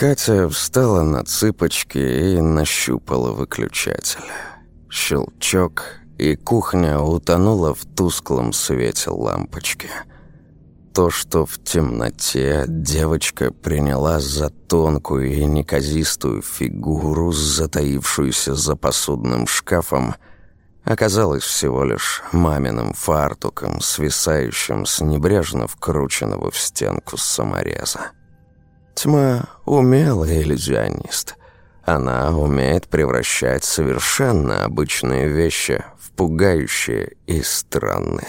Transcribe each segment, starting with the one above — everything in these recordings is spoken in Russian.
Катя встала на цыпочки и нащупала выключатель. Щелчок, и кухня утонула в тусклом свете лампочки. То, что в темноте девочка приняла за тонкую и неказистую фигуру, затаившуюся за посудным шкафом, оказалось всего лишь маминым фартуком, свисающим с небрежно вкрученного в стенку самореза. Тьма — умелый иллюзионист. Она умеет превращать совершенно обычные вещи в пугающие и странные.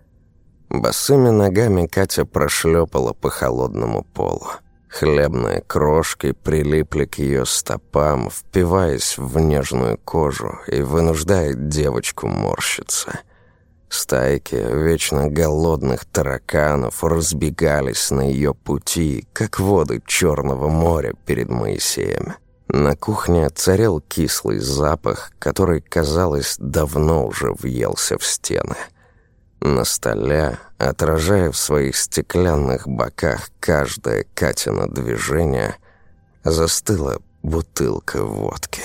Босыми ногами Катя прошлепала по холодному полу. Хлебные крошки прилипли к ее стопам, впиваясь в нежную кожу и вынуждая девочку морщиться. Стайки вечно голодных тараканов разбегались на ее пути, как воды Черного моря перед Моисеем. На кухне царил кислый запах, который, казалось, давно уже въелся в стены. На столе, отражая в своих стеклянных боках каждое Катино движение, застыла бутылка водки.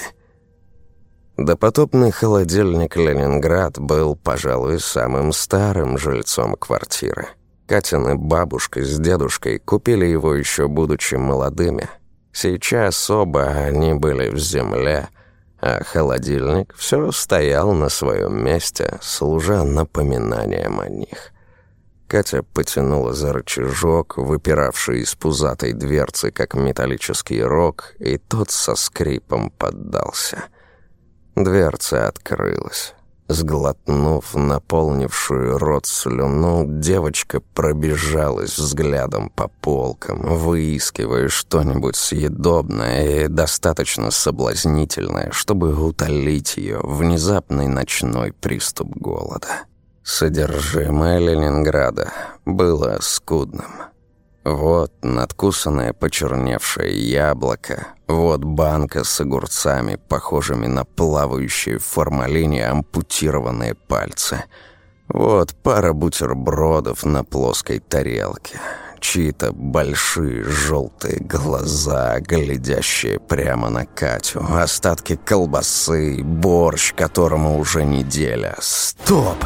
Допотопный холодильник «Ленинград» был, пожалуй, самым старым жильцом квартиры. Катины бабушка с дедушкой купили его еще будучи молодыми. Сейчас оба они были в земле, а холодильник все стоял на своем месте, служа напоминанием о них. Катя потянула за рычажок, выпиравший из пузатой дверцы, как металлический рог, и тот со скрипом поддался. Дверца открылась. Сглотнув наполнившую рот слюну, девочка пробежалась взглядом по полкам, выискивая что-нибудь съедобное и достаточно соблазнительное, чтобы утолить ее внезапный ночной приступ голода. Содержимое Ленинграда было скудным. Вот надкусанное почерневшее яблоко, вот банка с огурцами, похожими на плавающие в формалине ампутированные пальцы, вот пара бутербродов на плоской тарелке, чьи-то большие желтые глаза, глядящие прямо на Катю, остатки колбасы, борщ, которому уже неделя. Стоп!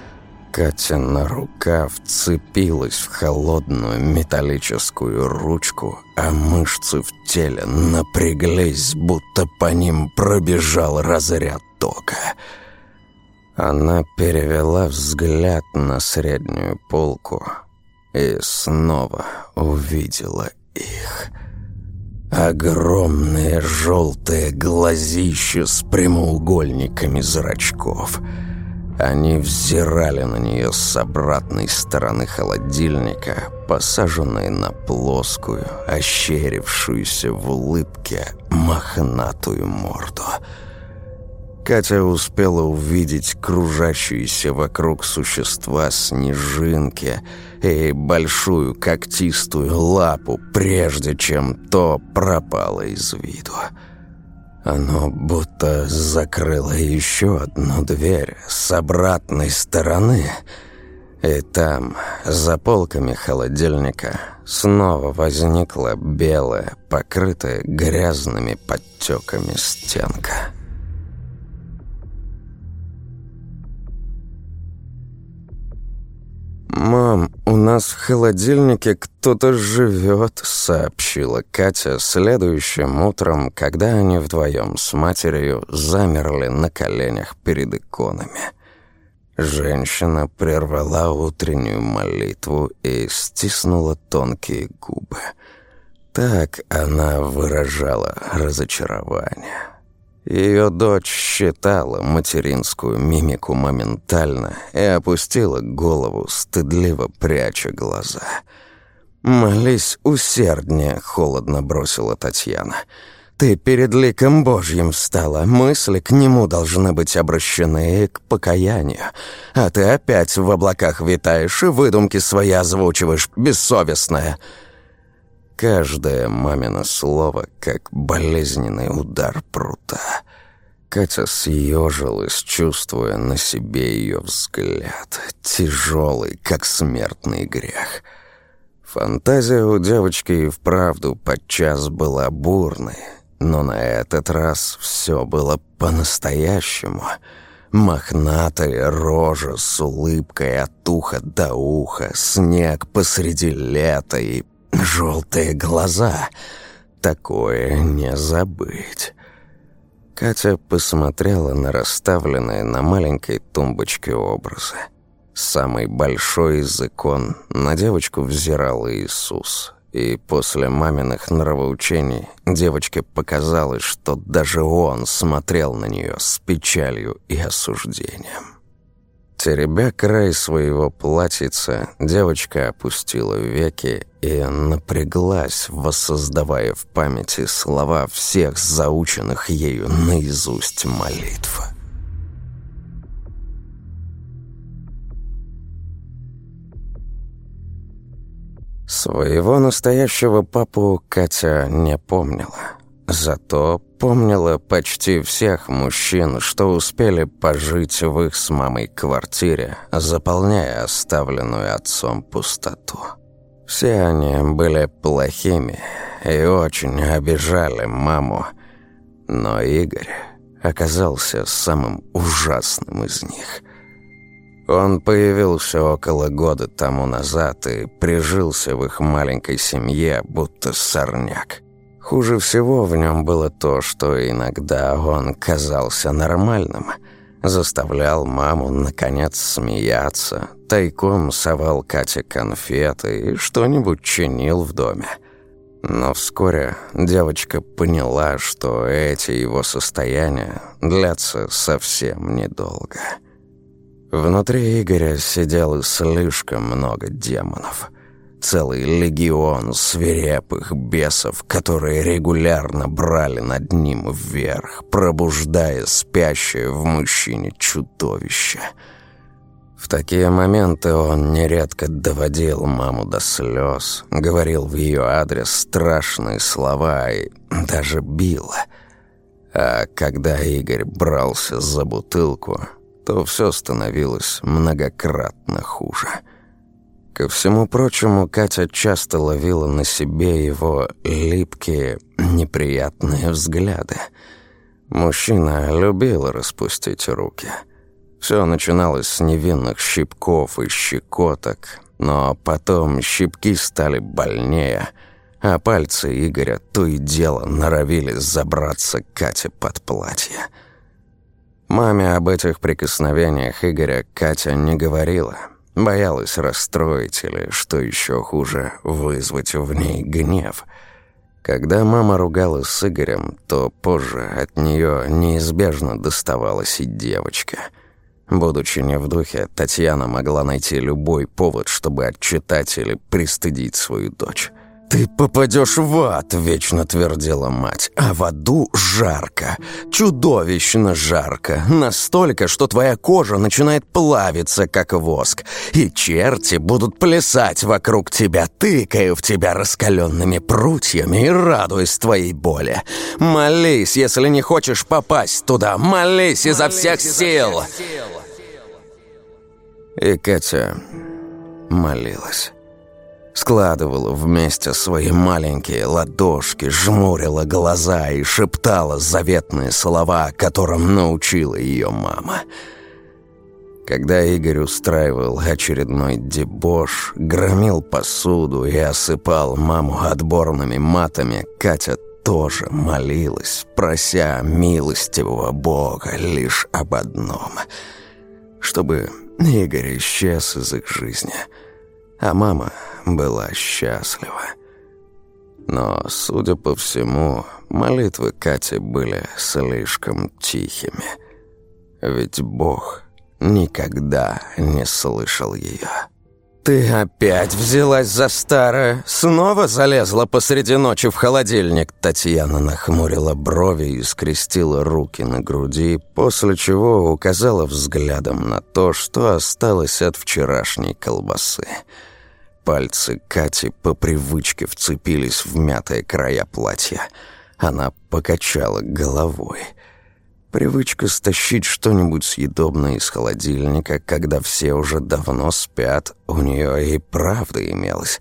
Катина рука вцепилась в холодную металлическую ручку, а мышцы в теле напряглись, будто по ним пробежал разряд тока. Она перевела взгляд на среднюю полку и снова увидела их. Огромные желтые глазища с прямоугольниками зрачков. Они взирали на нее с обратной стороны холодильника, посаженной на плоскую, ощерившуюся в улыбке мохнатую морду. Катя успела увидеть кружащиеся вокруг существа снежинки и большую когтистую лапу, прежде чем то пропало из виду. Оно будто закрыло еще одну дверь с обратной стороны, и там, за полками холодильника, снова возникла белая, покрытая грязными подтеками стенка. «Мам, у нас в холодильнике кто-то живет», — сообщила Катя следующим утром, когда они вдвоем с матерью замерли на коленях перед иконами. Женщина прервала утреннюю молитву и стиснула тонкие губы. Так она выражала разочарование. Ее дочь считала материнскую мимику моментально и опустила голову, стыдливо пряча глаза. «Молись усерднее», — холодно бросила Татьяна. «Ты перед ликом Божьим встала, мысли к нему должны быть обращены и к покаянию. А ты опять в облаках витаешь и выдумки свои озвучиваешь, бессовестная». Каждое мамино слово, как болезненный удар прута. Катя съежилась, чувствуя на себе ее взгляд, тяжелый, как смертный грех. Фантазия у девочки и вправду подчас была бурной, но на этот раз все было по-настоящему. Мохнатая рожа с улыбкой от уха до уха, снег посреди лета и желтые глаза. Такое не забыть. Катя посмотрела на расставленные на маленькой тумбочке образы. Самый большой из икон на девочку взирал Иисус. И после маминых нравоучений девочке показалось, что даже он смотрел на нее с печалью и осуждением. Теребя край своего платьица, девочка опустила веки и напряглась, воссоздавая в памяти слова всех заученных ею наизусть молитв. Своего настоящего папу Катя не помнила. Зато помнила почти всех мужчин, что успели пожить в их с мамой квартире, заполняя оставленную отцом пустоту. Все они были плохими и очень обижали маму, но Игорь оказался самым ужасным из них. Он появился около года тому назад и прижился в их маленькой семье, будто сорняк. Хуже всего в нем было то, что иногда он казался нормальным, заставлял маму, наконец, смеяться, тайком совал Кате конфеты и что-нибудь чинил в доме. Но вскоре девочка поняла, что эти его состояния длятся совсем недолго. Внутри Игоря сидело слишком много демонов. Целый легион свирепых бесов, которые регулярно брали над ним вверх, пробуждая спящее в мужчине чудовище. В такие моменты он нередко доводил маму до слез, говорил в ее адрес страшные слова и даже бил. А когда Игорь брался за бутылку, то все становилось многократно хуже. Ко всему прочему, Катя часто ловила на себе его липкие, неприятные взгляды. Мужчина любил распустить руки. Все начиналось с невинных щипков и щекоток, но потом щипки стали больнее, а пальцы Игоря то и дело норовили забраться Кате под платье. Маме об этих прикосновениях Игоря Катя не говорила. Боялась расстроить или, что еще хуже, вызвать в ней гнев. Когда мама ругалась с Игорем, то позже от нее неизбежно доставалась и девочка. Будучи не в духе, Татьяна могла найти любой повод, чтобы отчитать или пристыдить свою дочь. «Ты попадешь в ад», — вечно твердила мать, «а в аду жарко, чудовищно жарко, настолько, что твоя кожа начинает плавиться, как воск, и черти будут плясать вокруг тебя, тыкая в тебя раскаленными прутьями и радуясь твоей боли. Молись, если не хочешь попасть туда, молись изо всех сил». И Катя молилась. Складывала вместе свои маленькие ладошки, жмурила глаза и шептала заветные слова, которым научила ее мама. Когда Игорь устраивал очередной дебош, громил посуду и осыпал маму отборными матами, Катя тоже молилась, прося милостивого Бога лишь об одном — чтобы Игорь исчез из их жизни, а мама была счастлива. Но, судя по всему, молитвы Кати были слишком тихими, ведь Бог никогда не слышал ее. «Ты опять взялась за старое? Снова залезла посреди ночи в холодильник?» Татьяна нахмурила брови и скрестила руки на груди, после чего указала взглядом на то, что осталось от вчерашней колбасы. Пальцы Кати по привычке вцепились в мятые края платья. Она покачала головой. Привычка стащить что-нибудь съедобное из холодильника, когда все уже давно спят, у нее и правда имелась.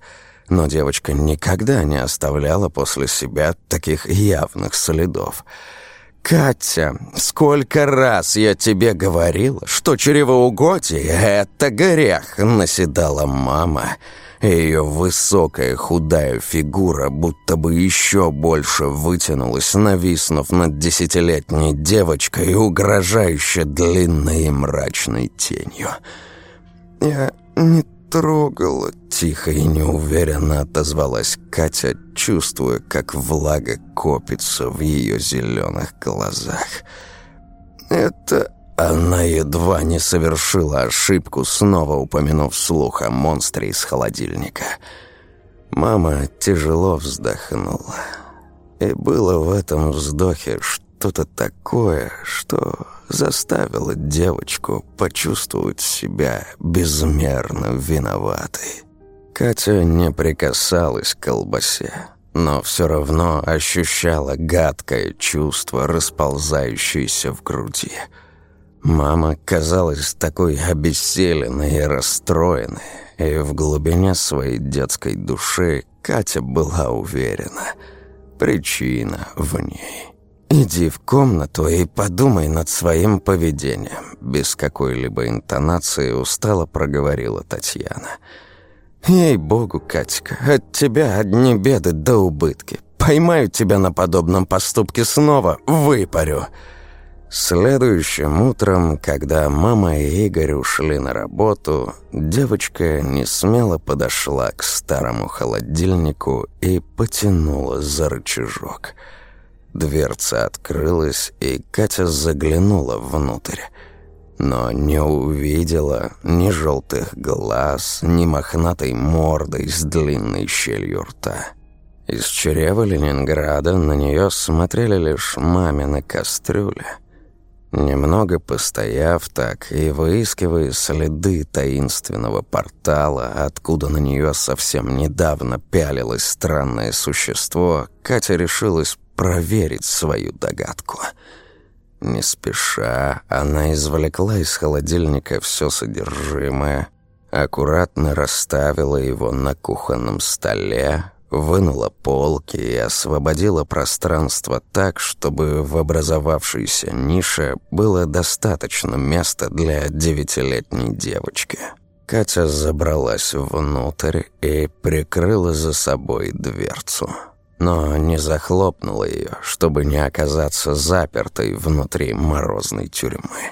но девочка никогда не оставляла после себя таких явных следов. «Катя, сколько раз я тебе говорила, что чревоугодие — это грех!» — наседала мама. Ее высокая худая фигура будто бы еще больше вытянулась, нависнув над 10-летней девочкой, угрожающе длинной и мрачной тенью. «Я не трогала», — тихо и неуверенно отозвалась Катя, чувствуя, как влага копится в ее зеленых глазах. «Это...» Она едва не совершила ошибку, снова упомянув вслух о монстре из холодильника. Мама тяжело вздохнула. И было в этом вздохе что-то такое, что заставило девочку почувствовать себя безмерно виноватой. Катя не прикасалась к колбасе, но все равно ощущала гадкое чувство, расползающееся в груди. Мама казалась такой обессиленной и расстроенной, и в глубине своей детской души Катя была уверена. Причина в ней. «Иди в комнату и подумай над своим поведением», — без какой-либо интонации устало проговорила Татьяна. «Ей-богу, Катька, от тебя одни беды да убытки. Поймаю тебя на подобном поступке снова, выпарю». Следующим утром, когда мама и Игорь ушли на работу, девочка несмело подошла к старому холодильнику и потянула за рычажок. Дверца открылась, и Катя заглянула внутрь, но не увидела ни желтых глаз, ни мохнатой мордой с длинной щелью рта. Из чрева Ленинграда на нее смотрели лишь мамины кастрюли. Немного постояв так и выискивая следы таинственного портала, откуда на нее совсем недавно пялилось странное существо, Катя решилась проверить свою догадку. Не спеша, она извлекла из холодильника все содержимое, аккуратно расставила его на кухонном столе, вынула полки и освободила пространство так, чтобы в образовавшейся нише было достаточно места для 9-летней девочки. Катя забралась внутрь и прикрыла за собой дверцу, но не захлопнула ее, чтобы не оказаться запертой внутри морозной тюрьмы.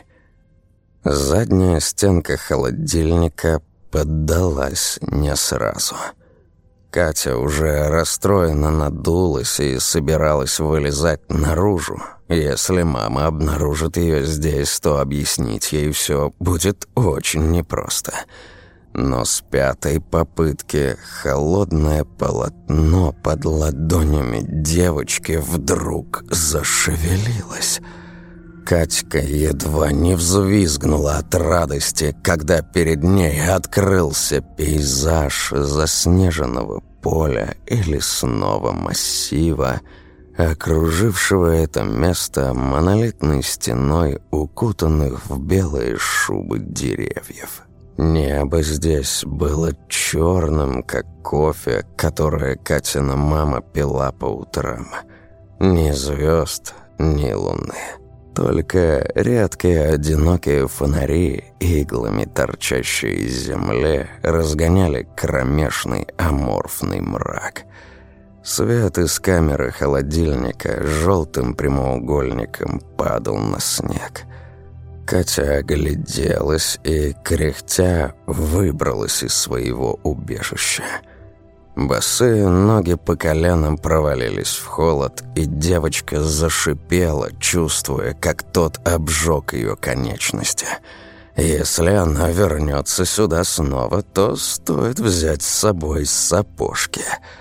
Задняя стенка холодильника поддалась не сразу. Катя уже расстроенно надулась и собиралась вылезать наружу. Если мама обнаружит ее здесь, то объяснить ей все будет очень непросто. Но с пятой попытки холодное полотно под ладонями девочки вдруг зашевелилось. Катька едва не взвизгнула от радости, когда перед ней открылся пейзаж заснеженного поля и лесного массива, окружившего это место монолитной стеной укутанных в белые шубы деревьев. Небо здесь было черным, как кофе, которое Катина мама пила по утрам. Ни звезд, ни луны. Только редкие одинокие фонари, иглами торчащие из земли, разгоняли кромешный аморфный мрак. Свет из камеры холодильника желтым прямоугольником падал на снег. Катя огляделась и, кряхтя, выбралась из своего убежища. Босые ноги по коленам провалились в холод, и девочка зашипела, чувствуя, как тот обжег ее конечности. Если она вернется сюда снова, то стоит взять с собой сапожки.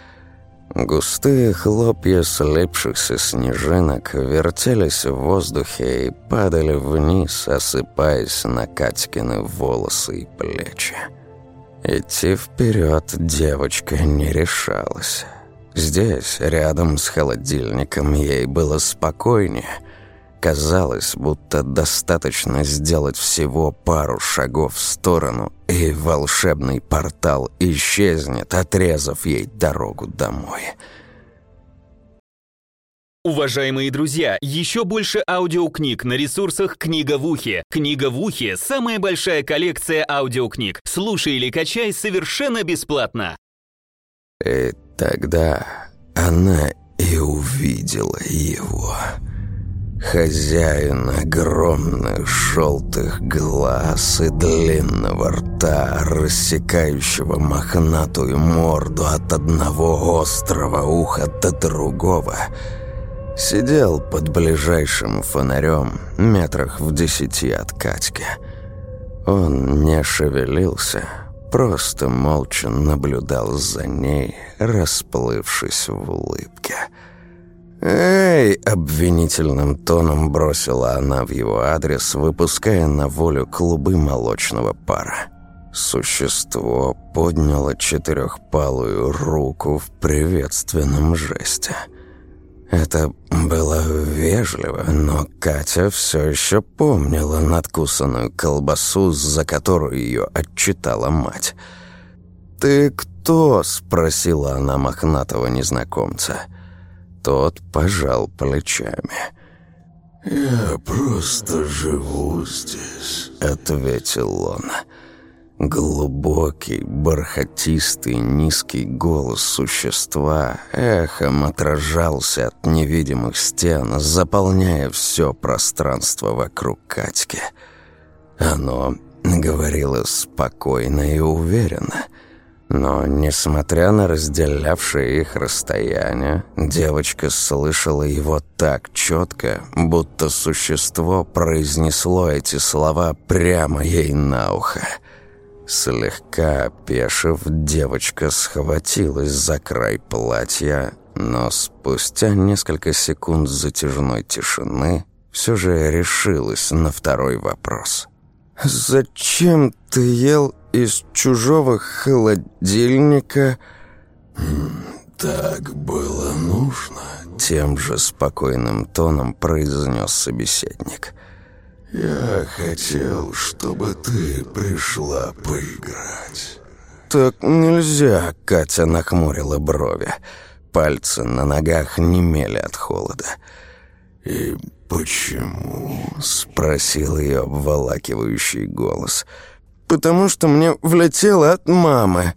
Густые хлопья слипшихся снежинок вертелись в воздухе и падали вниз, осыпаясь на Катькины волосы и плечи. Идти вперед девочка не решалась. Здесь, рядом с холодильником, ей было спокойнее. казалось, будто достаточно сделать всего пару шагов в сторону, и волшебный портал исчезнет, отрезав ей дорогу домой. Уважаемые друзья, еще больше аудиокниг на ресурсах «Книга в ухе». «Книга в ухе» — самая большая коллекция аудиокниг. Слушай или качай совершенно бесплатно. И тогда она и увидела его. Хозяин огромных желтых глаз и длинного рта, рассекающего мохнатую морду от одного острого уха до другого, сидел под ближайшим фонарем метрах в 10 от Катьки. Он не шевелился, просто молча наблюдал за ней, расплывшись в улыбке. «Эй!» — обвинительным тоном бросила она в его адрес, выпуская на волю клубы молочного пара. Существо подняло четырехпалую руку в приветственном жесте. Это было вежливо, но Катя все еще помнила надкусанную колбасу, за которую ее отчитала мать. «Ты кто?» — спросила она мохнатого незнакомца. Тот пожал плечами. «Я просто живу здесь», — ответил он. Глубокий, бархатистый, низкий голос существа эхом отражался от невидимых стен, заполняя все пространство вокруг Катьки. Оно говорило спокойно и уверенно. Но, несмотря на разделявшее их расстояние, девочка слышала его так четко, будто существо произнесло эти слова прямо ей на ухо. Слегка опешив, девочка схватилась за край платья, но спустя несколько секунд затяжной тишины все же решилась на второй вопрос. «Зачем ты ел из чужого холодильника?» «Так было нужно», — тем же спокойным тоном произнес собеседник. «Я хотел, чтобы ты пришла поиграть». «Так нельзя», — Катя нахмурила брови. Пальцы на ногах немели от холода. «И почему?» — спросил ее обволакивающий голос. «Потому что мне влетело от мамы».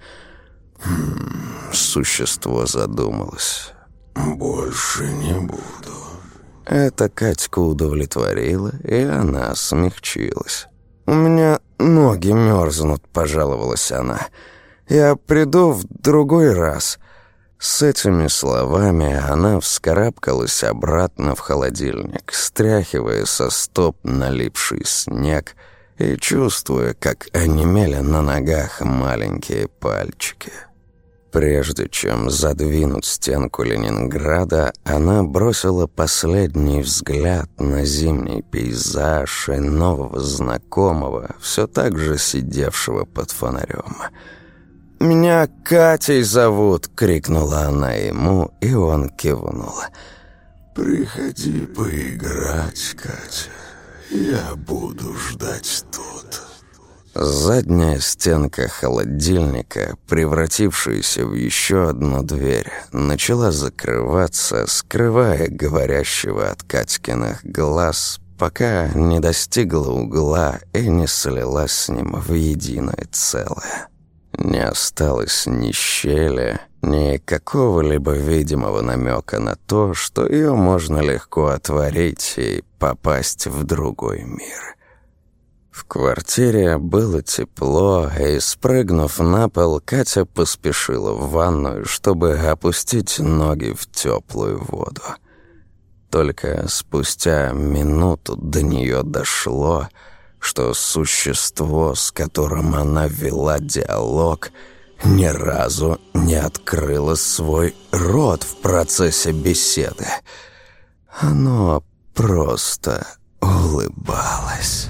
Существо задумалось. «Больше не буду». Это Катьку удовлетворило, и она смягчилась. «У меня ноги мерзнут», — пожаловалась она. «Я приду в другой раз». С этими словами она вскарабкалась обратно в холодильник, стряхивая со стоп налипший снег и чувствуя, как онемели на ногах маленькие пальчики. Прежде чем задвинуть стенку Ленинграда, она бросила последний взгляд на зимний пейзаж и нового знакомого, все так же сидевшего под фонарем. «Меня Катей зовут!» — крикнула она ему, и он кивнул. «Приходи поиграть, Катя. Я буду ждать тут». Задняя стенка холодильника, превратившаяся в еще одну дверь, начала закрываться, скрывая говорящего от Катькиных глаз, пока не достигла угла и не слилась с ним в единое целое. Не осталось ни щели, ни какого-либо видимого намека на то, что ее можно легко отворить и попасть в другой мир. В квартире было тепло, и, спрыгнув на пол, Катя поспешила в ванную, чтобы опустить ноги в теплую воду. Только спустя минуту до нее дошло, что существо, с которым она вела диалог, ни разу не открыло свой рот в процессе беседы. Оно просто улыбалось.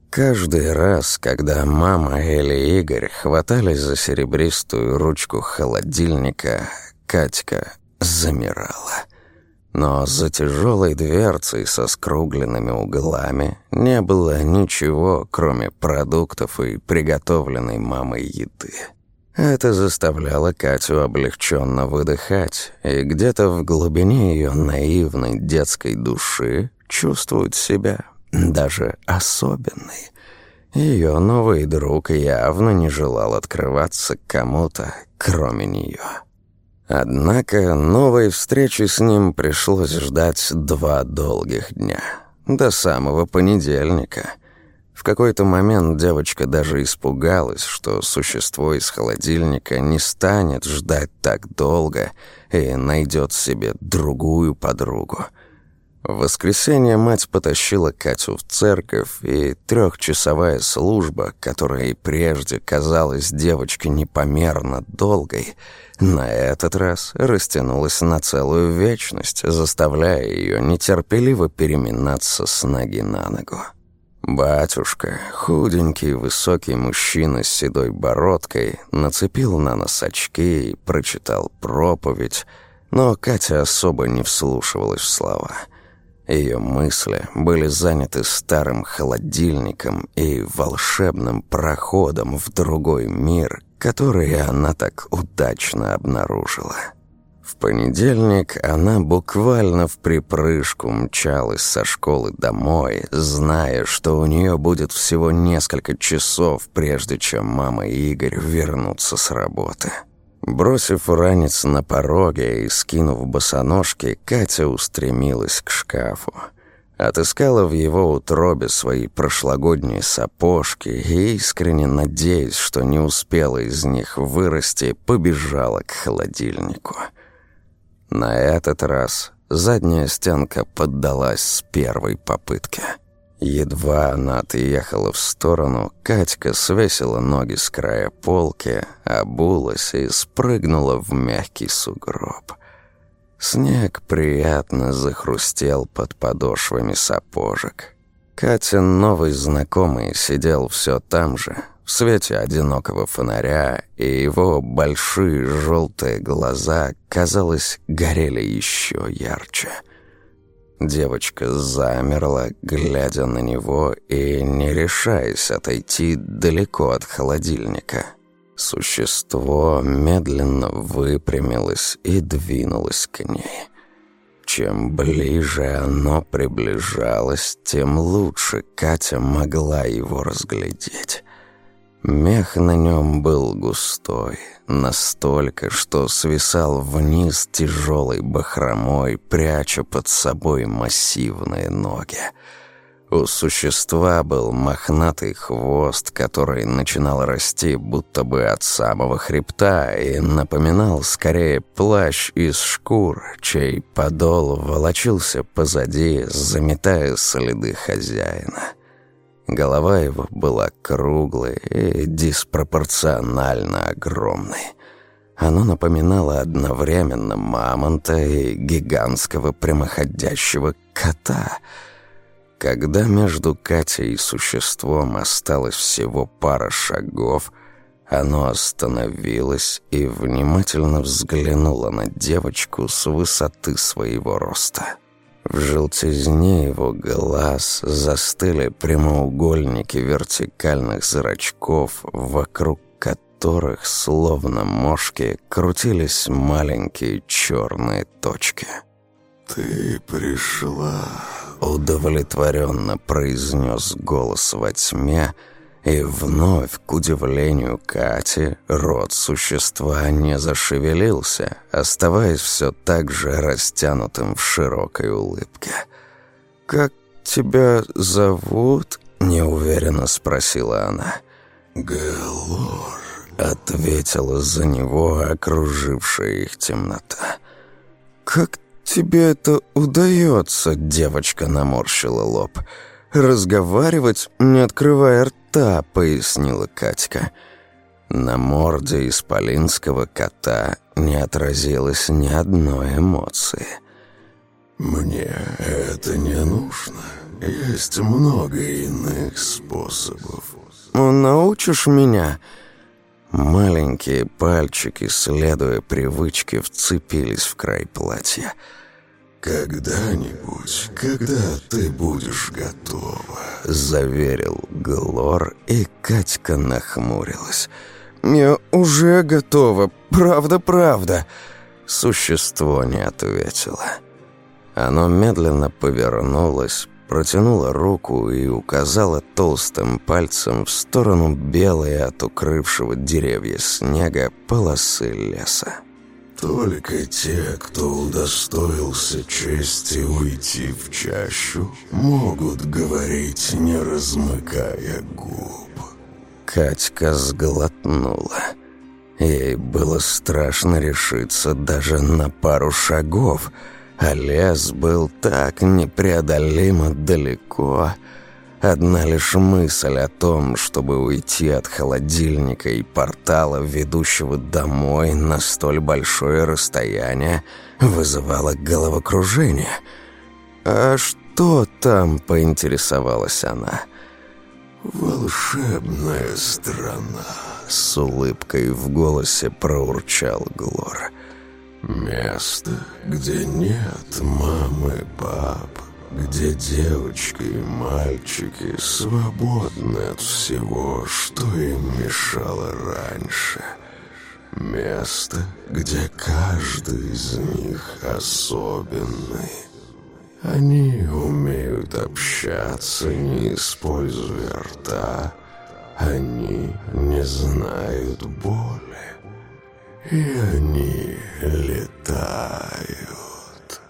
Каждый раз, когда мама или Игорь хватались за серебристую ручку холодильника, Катька замирала. Но за тяжелой дверцей со скругленными углами не было ничего, кроме продуктов и приготовленной мамой еды. Это заставляло Катю облегченно выдыхать, и где-то в глубине ее наивной детской души чувствовать себя даже особенной. Ее новый друг явно не желал открываться кому-то, кроме нее. Однако новой встречи с ним пришлось ждать 2 долгих дня, до самого понедельника. В какой-то момент девочка даже испугалась, что существо из холодильника не станет ждать так долго и найдет себе другую подругу. В воскресенье мать потащила Катю в церковь, и 3-часовая служба, которая и прежде казалась девочке непомерно долгой, на этот раз растянулась на целую вечность, заставляя ее нетерпеливо переминаться с ноги на ногу. Батюшка, худенький высокий мужчина с седой бородкой, нацепил на нос очки и прочитал проповедь, но Катя особо не вслушивалась в слова. Ее мысли были заняты старым холодильником и волшебным проходом в другой мир, который она так удачно обнаружила. В понедельник она буквально вприпрыжку мчалась со школы домой, зная, что у нее будет всего несколько часов, прежде чем мама и Игорь вернутся с работы. Бросив ранец на пороге и скинув босоножки, Катя устремилась к шкафу. Отыскала в его утробе свои прошлогодние сапожки и, искренне надеясь, что не успела из них вырасти, побежала к холодильнику. На этот раз задняя стенка поддалась с первой попытки. Едва она отъехала в сторону, Катька свесила ноги с края полки, обулась и спрыгнула в мягкий сугроб. Снег приятно захрустел под подошвами сапожек. Катин новый знакомый сидел все там же, в свете одинокого фонаря, и его большие желтые глаза, казалось, горели еще ярче. Девочка замерла, глядя на него и не решаясь отойти далеко от холодильника. Существо медленно выпрямилось и двинулось к ней. Чем ближе оно приближалось, тем лучше Катя могла его разглядеть. Мех на нем был густой, настолько, что свисал вниз тяжелой бахромой, пряча под собой массивные ноги. У существа был мохнатый хвост, который начинал расти будто бы от самого хребта и напоминал скорее плащ из шкур, чей подол волочился позади, заметая следы хозяина. Голова его была круглой и диспропорционально огромной. Оно напоминало одновременно мамонта и гигантского прямоходящего кота. Когда между Катей и существом осталось всего пара шагов, оно остановилось и внимательно взглянуло на девочку с высоты своего роста. В желтизне его глаз застыли прямоугольники вертикальных зрачков, вокруг которых, словно мошки, крутились маленькие черные точки. «Ты пришла», — удовлетворенно произнес голос во тьме, и вновь, к удивлению Кати, рот существа не зашевелился, оставаясь все так же растянутым в широкой улыбке. «Как тебя зовут?» — неуверенно спросила она. «Галор», — ответила за него окружившая их темнота. «Как тебе это удается?» — девочка наморщила лоб. «Разговаривать, не открывая рта», — пояснила Катька. На морде исполинского кота не отразилось ни одной эмоции. «Мне это не нужно. Есть много иных способов. Научишь меня?» Маленькие пальчики, следуя привычке, вцепились в край платья. «Когда-нибудь, когда ты будешь готова», — заверил Глор, и Катька нахмурилась. «Я уже готова, правда». Существо не ответило. Оно медленно повернулось, протянула руку и указала толстым пальцем в сторону белой от укрывшего деревья снега полосы леса. «Только те, кто удостоился чести уйти в чащу, могут говорить, не размыкая губ». Катька сглотнула. Ей было страшно решиться даже на пару шагов, а лес был так непреодолимо далеко. Одна лишь мысль о том, чтобы уйти от холодильника и портала, ведущего домой на столь большое расстояние, вызывала головокружение. «А что там?» — поинтересовалась она. «Волшебная страна», — с улыбкой в голосе проурчал Глор. «Место, где нет мамы и пап, где девочки и мальчики свободны от всего, что им мешало раньше. Место, где каждый из них особенный. Они умеют общаться, не используя рта. Они не знают боли. И они летают.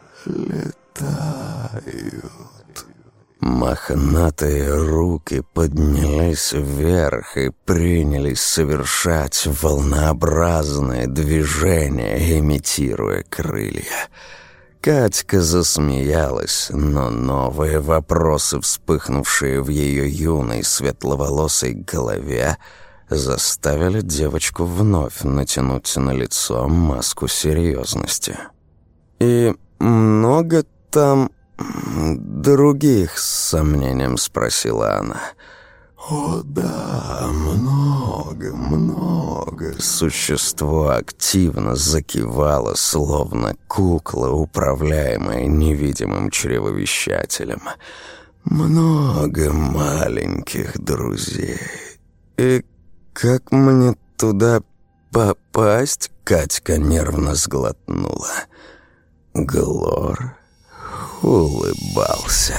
Мохнатые руки поднялись вверх и принялись совершать волнообразные движения, имитируя крылья. Катька засмеялась, но новые вопросы, вспыхнувшие в ее юной светловолосой голове, заставили девочку вновь натянуть на лицо маску серьезности. «И много там других?» — с сомнением спросила она. «О да, много». Существо активно закивало, словно кукла, управляемая невидимым чревовещателем. «Много маленьких друзей. И как мне туда попасть?» — Катька нервно сглотнула. Глор улыбался.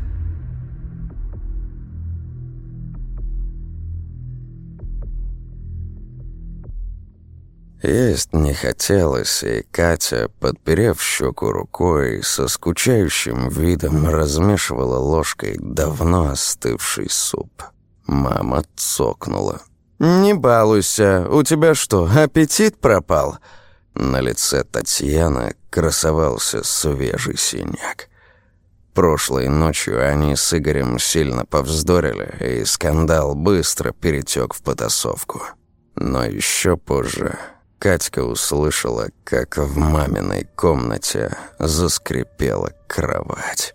Есть не хотелось, и Катя, подперев щеку рукой, со скучающим видом размешивала ложкой давно остывший суп. Мама цокнула. «Не балуйся, у тебя что, аппетит пропал?» На лице Татьяны красовался свежий синяк. Прошлой ночью они с Игорем сильно повздорили, и скандал быстро перетек в потасовку. Но еще позже Катька услышала, как в маминой комнате заскрипела кровать.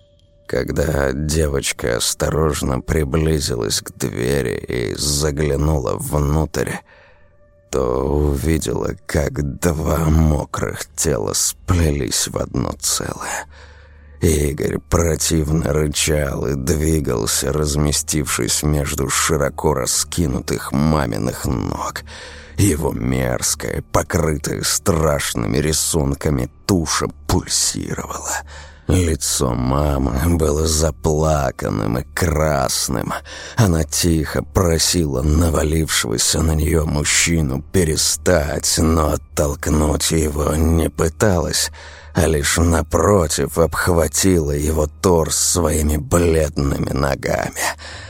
Когда девочка осторожно приблизилась к двери и заглянула внутрь, то увидела, как два мокрых тела сплелись в одно целое. Игорь противно рычал и двигался, разместившись между широко раскинутых маминых ног. Его мерзкая, покрытая страшными рисунками туша пульсировала. Лицо мамы было заплаканным и красным. Она тихо просила навалившегося на нее мужчину перестать, но оттолкнуть его не пыталась, а лишь напротив обхватила его торс своими бледными ногами.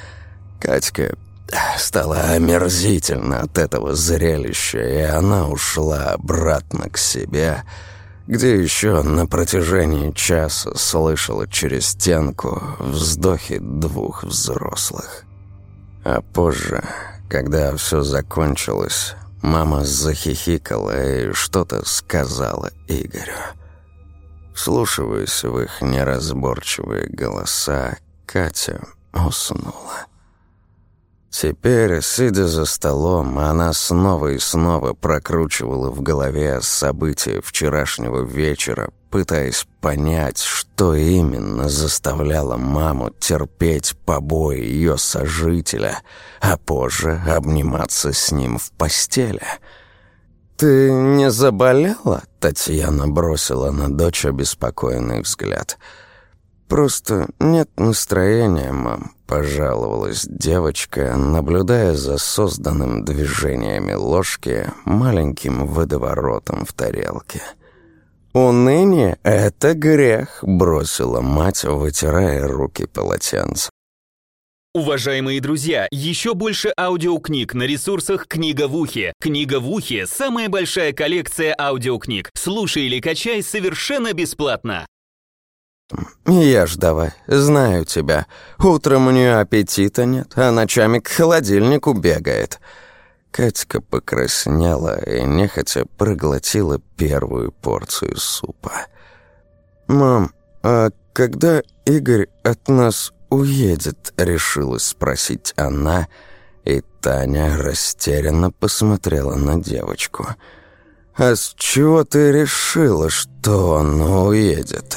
Катька стало омерзительно от этого зрелища, и она ушла обратно к себе, где еще на протяжении часа слышала через стенку вздохи двух взрослых. А позже, когда все закончилось, мама захихикала и что-то сказала Игорю. Вслушиваясь в их неразборчивые голоса, Катя уснула. Теперь, сидя за столом, она снова и снова прокручивала в голове события вчерашнего вечера, пытаясь понять, что именно заставляло маму терпеть побои ее сожителя, а позже обниматься с ним в постели. «Ты не заболела?» — Татьяна бросила на дочь обеспокоенный взгляд. «Просто нет настроения, мам», — пожаловалась девочка, наблюдая за созданным движениями ложки маленьким водоворотом в тарелке. «Уныние — это грех», — бросила мать, вытирая руки полотенцем. Уважаемые друзья, еще больше аудиокниг на ресурсах «Книга в ухе». «Книга в ухе» — самая большая коллекция аудиокниг. Слушай или качай совершенно бесплатно. «Ешь давай, знаю тебя. Утром у нее аппетита нет, а ночами к холодильнику бегает». Катька покраснела и нехотя проглотила первую порцию супа. «Мам, а когда Игорь от нас уедет?» — решилась спросить она, и Таня растерянно посмотрела на девочку. «А с чего ты решила, что он уедет?»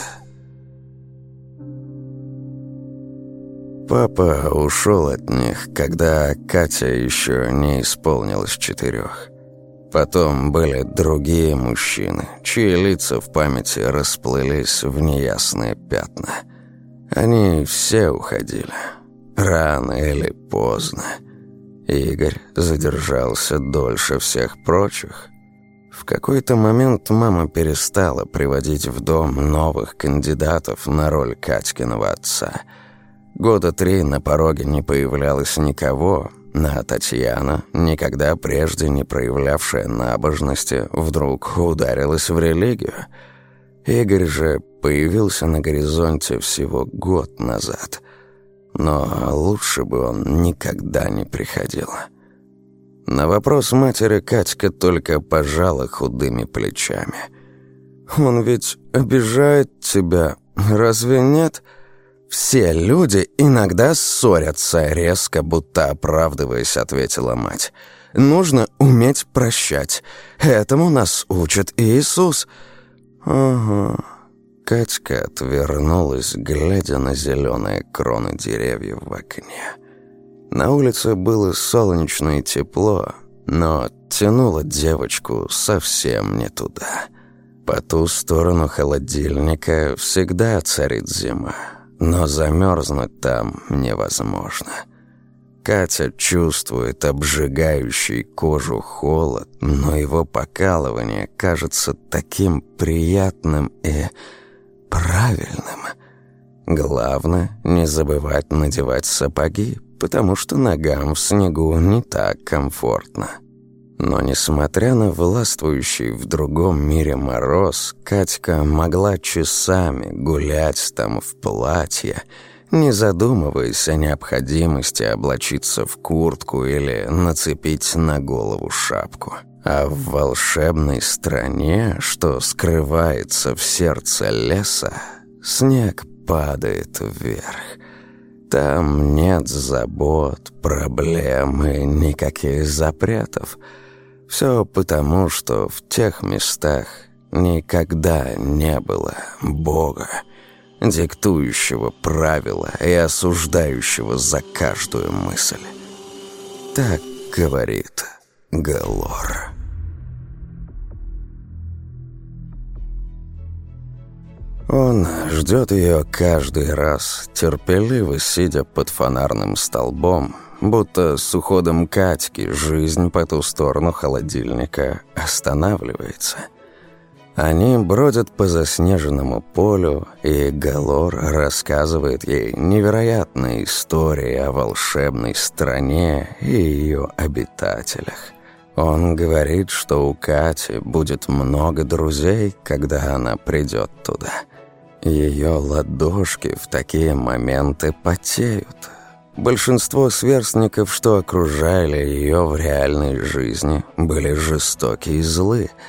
Папа ушел от них, когда Катя еще не исполнилось 4. Потом были другие мужчины, чьи лица в памяти расплылись в неясные пятна. Они все уходили, рано или поздно. Игорь задержался дольше всех прочих. В какой-то момент мама перестала приводить в дом новых кандидатов на роль Катькиного отца. 3 года на пороге не появлялось никого, а Татьяна, никогда прежде не проявлявшая набожности, вдруг ударилась в религию. Игорь же появился на горизонте всего год назад, но лучше бы он никогда не приходил. На вопрос матери Катька только пожала худыми плечами. «Он ведь обижает тебя, разве нет?» «Все люди иногда ссорятся», — резко, будто оправдываясь, ответила мать. «Нужно уметь прощать. Этому нас учит Иисус». «Ага». Катька отвернулась, глядя на зеленые кроны деревьев в окне. На улице было солнечно и тепло, но тянуло девочку совсем не туда. По ту сторону холодильника всегда царит зима, но замерзнуть там невозможно. Катя чувствует обжигающий кожу холод, но его покалывание кажется таким приятным и правильным. Главное, не забывать надевать сапоги, потому что ногам в снегу не так комфортно. Но, несмотря на властвующий в другом мире мороз, Катька могла часами гулять там в платье, не задумываясь о необходимости облачиться в куртку или нацепить на голову шапку. А в волшебной стране, что скрывается в сердце леса, снег падает вверх. Там нет забот, проблем и никаких запретов. Все потому, что в тех местах никогда не было Бога, диктующего правила и осуждающего за каждую мысль. Так говорит Галор. Он ждет ее каждый раз, терпеливо сидя под фонарным столбом, будто с уходом Катьки жизнь по ту сторону холодильника останавливается. Они бродят по заснеженному полю, и Галор рассказывает ей невероятные истории о волшебной стране и ее обитателях. Он говорит, что у Кати будет много друзей, когда она придет туда. Ее ладошки в такие моменты потеют. Большинство сверстников, что окружали ее в реальной жизни, были жестоки и злы.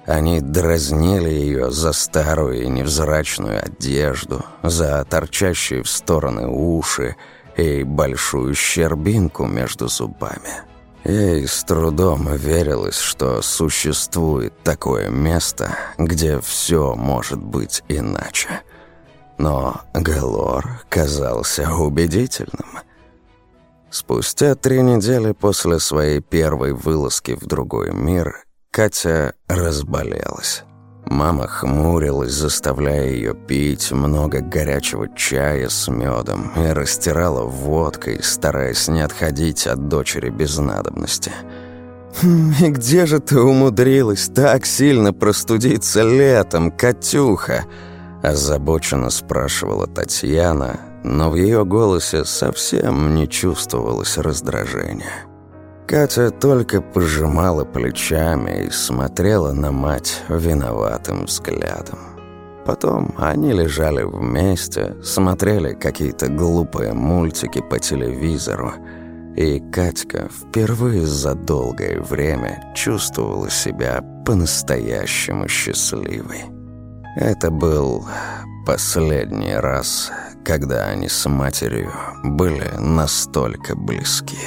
Они дразнили ее за старую и невзрачную одежду, за торчащие в стороны уши и большую щербинку между зубами. Ей с трудом верилось, что существует такое место, где все может быть иначе. Но Гэлор казался убедительным. Спустя 3 недели после своей первой вылазки в другой мир Катя разболелась. Мама хмурилась, заставляя ее пить много горячего чая с медом и растирала водкой, стараясь не отходить от дочери без надобности. «И где же ты умудрилась так сильно простудиться летом, Катюха?» – озабоченно спрашивала Татьяна, но в ее голосе совсем не чувствовалось раздражения. Катя только пожимала плечами и смотрела на мать виноватым взглядом. Потом они лежали вместе, смотрели какие-то глупые мультики по телевизору, и Катька впервые за долгое время чувствовала себя по-настоящему счастливой. Это был последний раз, когда они с матерью были настолько близки.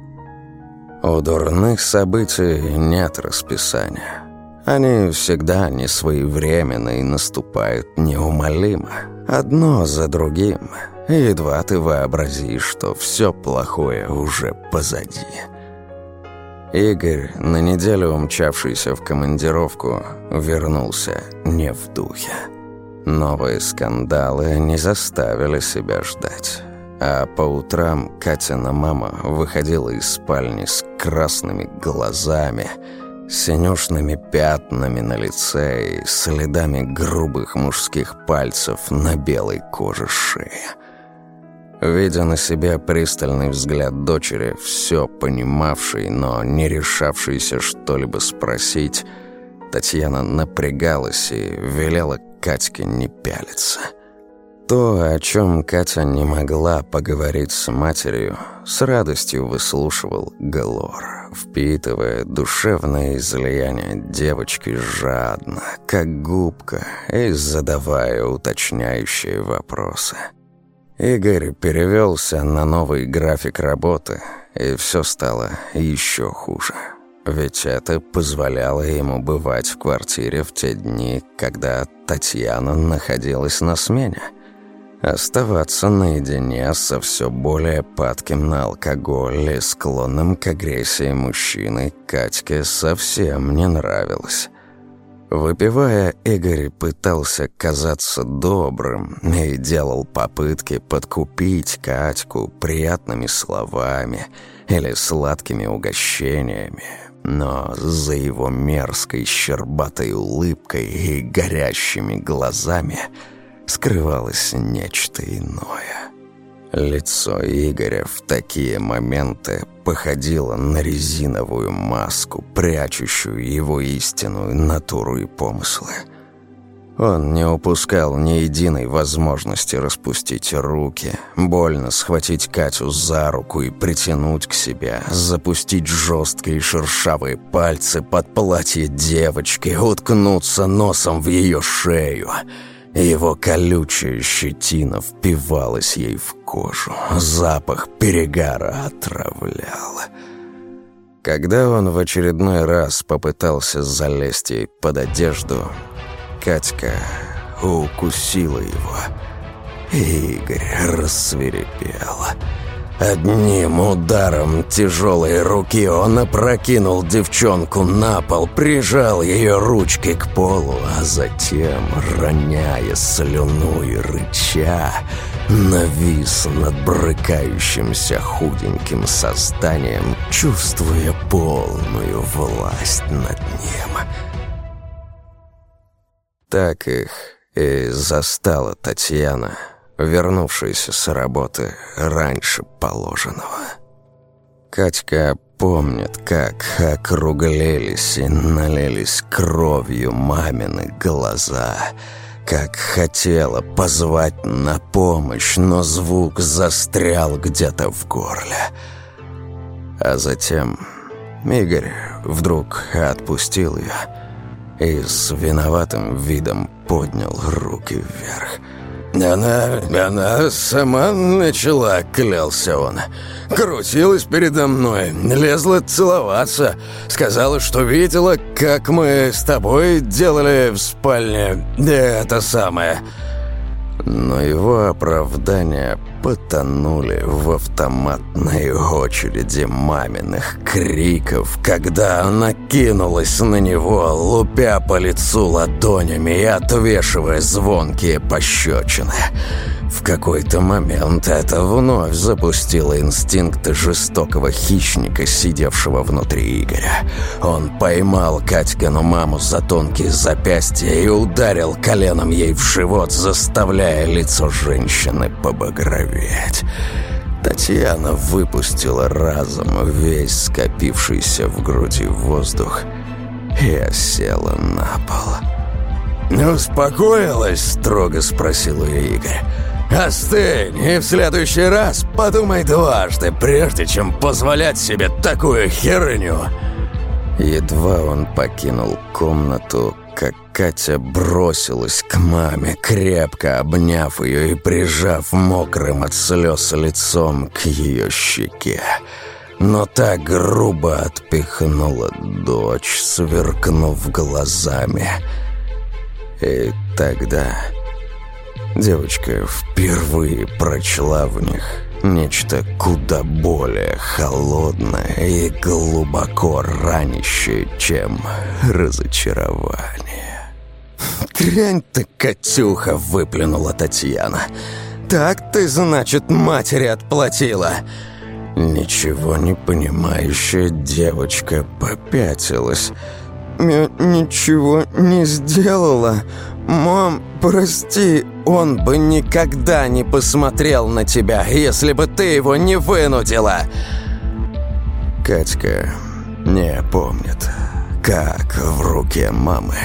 У дурных событий нет расписания. Они всегда несвоевременны и наступают неумолимо, одно за другим. И едва ты вообразишь, что все плохое уже позади. Игорь, на неделю умчавшийся в командировку, вернулся не в духе. Новые скандалы не заставили себя ждать. А по утрам Катина мама выходила из спальни с красными глазами, синюшными пятнами на лице и следами грубых мужских пальцев на белой коже шеи. Видя на себе пристальный взгляд дочери, все понимавшей, но не решавшейся что-либо спросить, Татьяна напрягалась и велела Катьке не пялиться. То, о чем Катя не могла поговорить с матерью, с радостью выслушивал Гэлор, впитывая душевное излияние девочки жадно, как губка, и задавая уточняющие вопросы. Игорь перевелся на новый график работы, и все стало еще хуже. Ведь это позволяло ему бывать в квартире в те дни, когда Татьяна находилась на смене. Оставаться наедине со все более падким на алкоголь и склонным к агрессии мужчиной Катьке совсем не нравилось. Выпивая, Игорь пытался казаться добрым и делал попытки подкупить Катьку приятными словами или сладкими угощениями, но за его мерзкой щербатой улыбкой и горящими глазами скрывалось нечто иное. Лицо Игоря в такие моменты походило на резиновую маску, прячущую его истинную натуру и помыслы. Он не упускал ни единой возможности распустить руки, больно схватить Катю за руку и притянуть к себе, запустить жесткие шершавые пальцы под платье девочки, уткнуться носом в ее шею. Его колючая щетина впивалась ей в кожу, запах перегара отравлял. Когда он в очередной раз попытался залезть ей под одежду, Катька укусила его, и Игорь рассвирепел. Одним ударом тяжелой руки он опрокинул девчонку на пол, прижал ее ручки к полу, а затем, роняя слюну и рыча, навис над брыкающимся худеньким созданием, чувствуя полную власть над ним. Так их и застала Татьяна, вернувшаяся с работы раньше положенного. Катька помнит, как округлились и налились кровью мамины глаза, как хотела позвать на помощь, но звук застрял где-то в горле. А затем Игорь вдруг отпустил ее, и с виноватым видом поднял руки вверх. «Она сама начала», — клялся он. «Крутилась передо мной, лезла целоваться. Сказала, что видела, как мы с тобой делали в спальне это самое». Но его оправдания потонули в автоматной очереди маминых криков, когда она кинулась на него, лупя по лицу ладонями и отвешивая звонкие пощечины. В какой-то момент это вновь запустило инстинкты жестокого хищника, сидевшего внутри Игоря. Он поймал Катькину маму за тонкие запястья и ударил коленом ей в живот, заставляя лицо женщины побагроветь. Татьяна выпустила разом весь скопившийся в груди воздух и осела на пол. «Успокоилась?» – строго спросил ее Игорь. «Остынь, и в следующий раз подумай дважды, прежде чем позволять себе такую херню». Едва он покинул комнату, как Катя бросилась к маме, крепко обняв ее и прижав мокрым от слез лицом к ее щеке. Но та грубо отпихнула дочь, сверкнув глазами. И тогда девочка впервые прочла в них нечто куда более холодное и глубоко ранящее, чем разочарование. «Дрянь ты, Катюха!» — выплюнула Татьяна. «Так ты, значит, матери отплатила!» Ничего не понимающая девочка попятилась. «Я ничего не сделала. Мам, прости, он бы никогда не посмотрел на тебя, если бы ты его не вынудила». Катька не помнит, как в руке мамы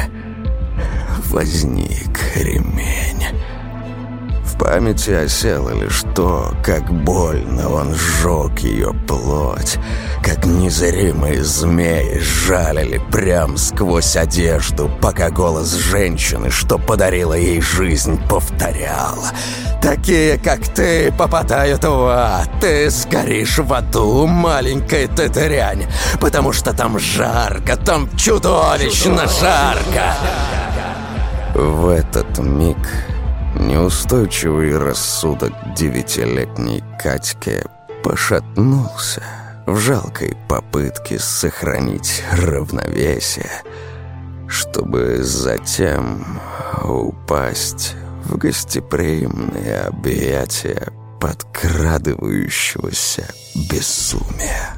возник ремень. В памяти осело лишь то, как больно он сжег ее плоть, как незримые змеи жалили прям сквозь одежду, пока голос женщины, что подарила ей жизнь, повторял: «Такие, как ты, попадают в ад. Ты сгоришь в аду, маленькая ты дрянь, потому что там жарко, там чудовищно жарко». В этот миг неустойчивый рассудок 9-летней Катьки пошатнулся в жалкой попытке сохранить равновесие, чтобы затем упасть в гостеприимные объятия подкрадывающегося безумия.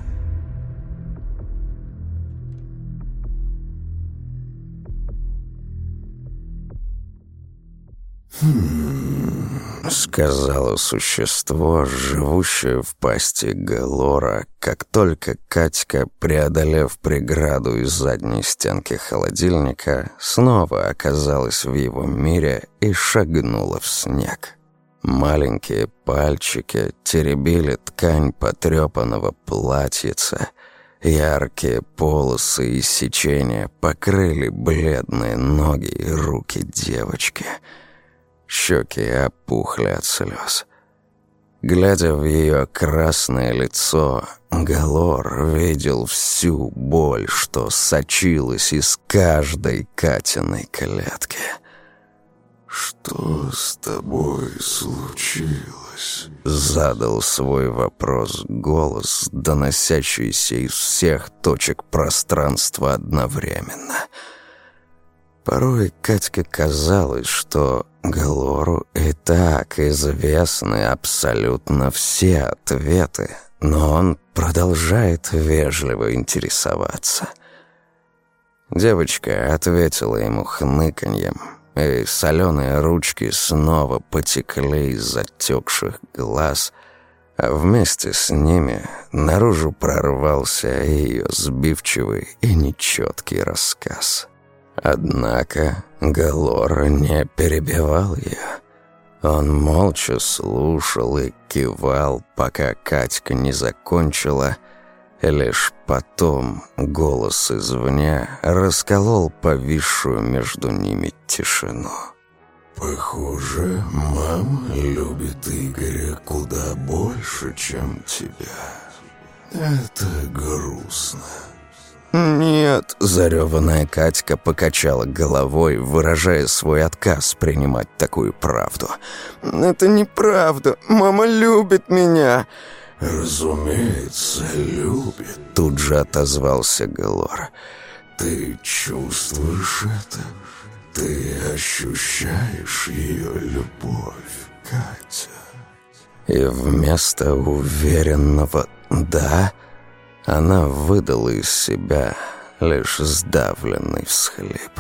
Сказала существо, живущее в пасти Галора, как только Катька, преодолев преграду из задней стенки холодильника, снова оказалась в его мире и шагнула в снег. Маленькие пальчики теребили ткань потрепанного платьица. Яркие полосы и сечения покрыли бледные ноги и руки девочки. Щеки опухли от слез. Глядя в ее красное лицо, Галор видел всю боль, что сочилась из каждой Катиной клетки. «Что с тобой случилось?» — задал свой вопрос голос, доносящийся из всех точек пространства одновременно. Порой Катьке казалось, что Галору и так известны абсолютно все ответы, но он продолжает вежливо интересоваться. Девочка ответила ему хныканьем, и соленые ручки снова потекли из затекших глаз, а вместе с ними наружу прорвался ее сбивчивый и нечеткий рассказ. Однако Галор не перебивал ее. Он молча слушал и кивал, пока Катька не закончила, И лишь потом голос извне расколол повисшую между ними тишину. «Похоже, мама любит Игоря куда больше, чем тебя. Это грустно». «Нет», — зареванная Катька покачала головой, выражая свой отказ принимать такую правду. «Это неправда. Мама любит меня». «Разумеется, любит», — тут же отозвался Галор. «Ты чувствуешь это? Ты ощущаешь ее любовь, Катя?» И вместо уверенного «да» она выдала из себя лишь сдавленный всхлип.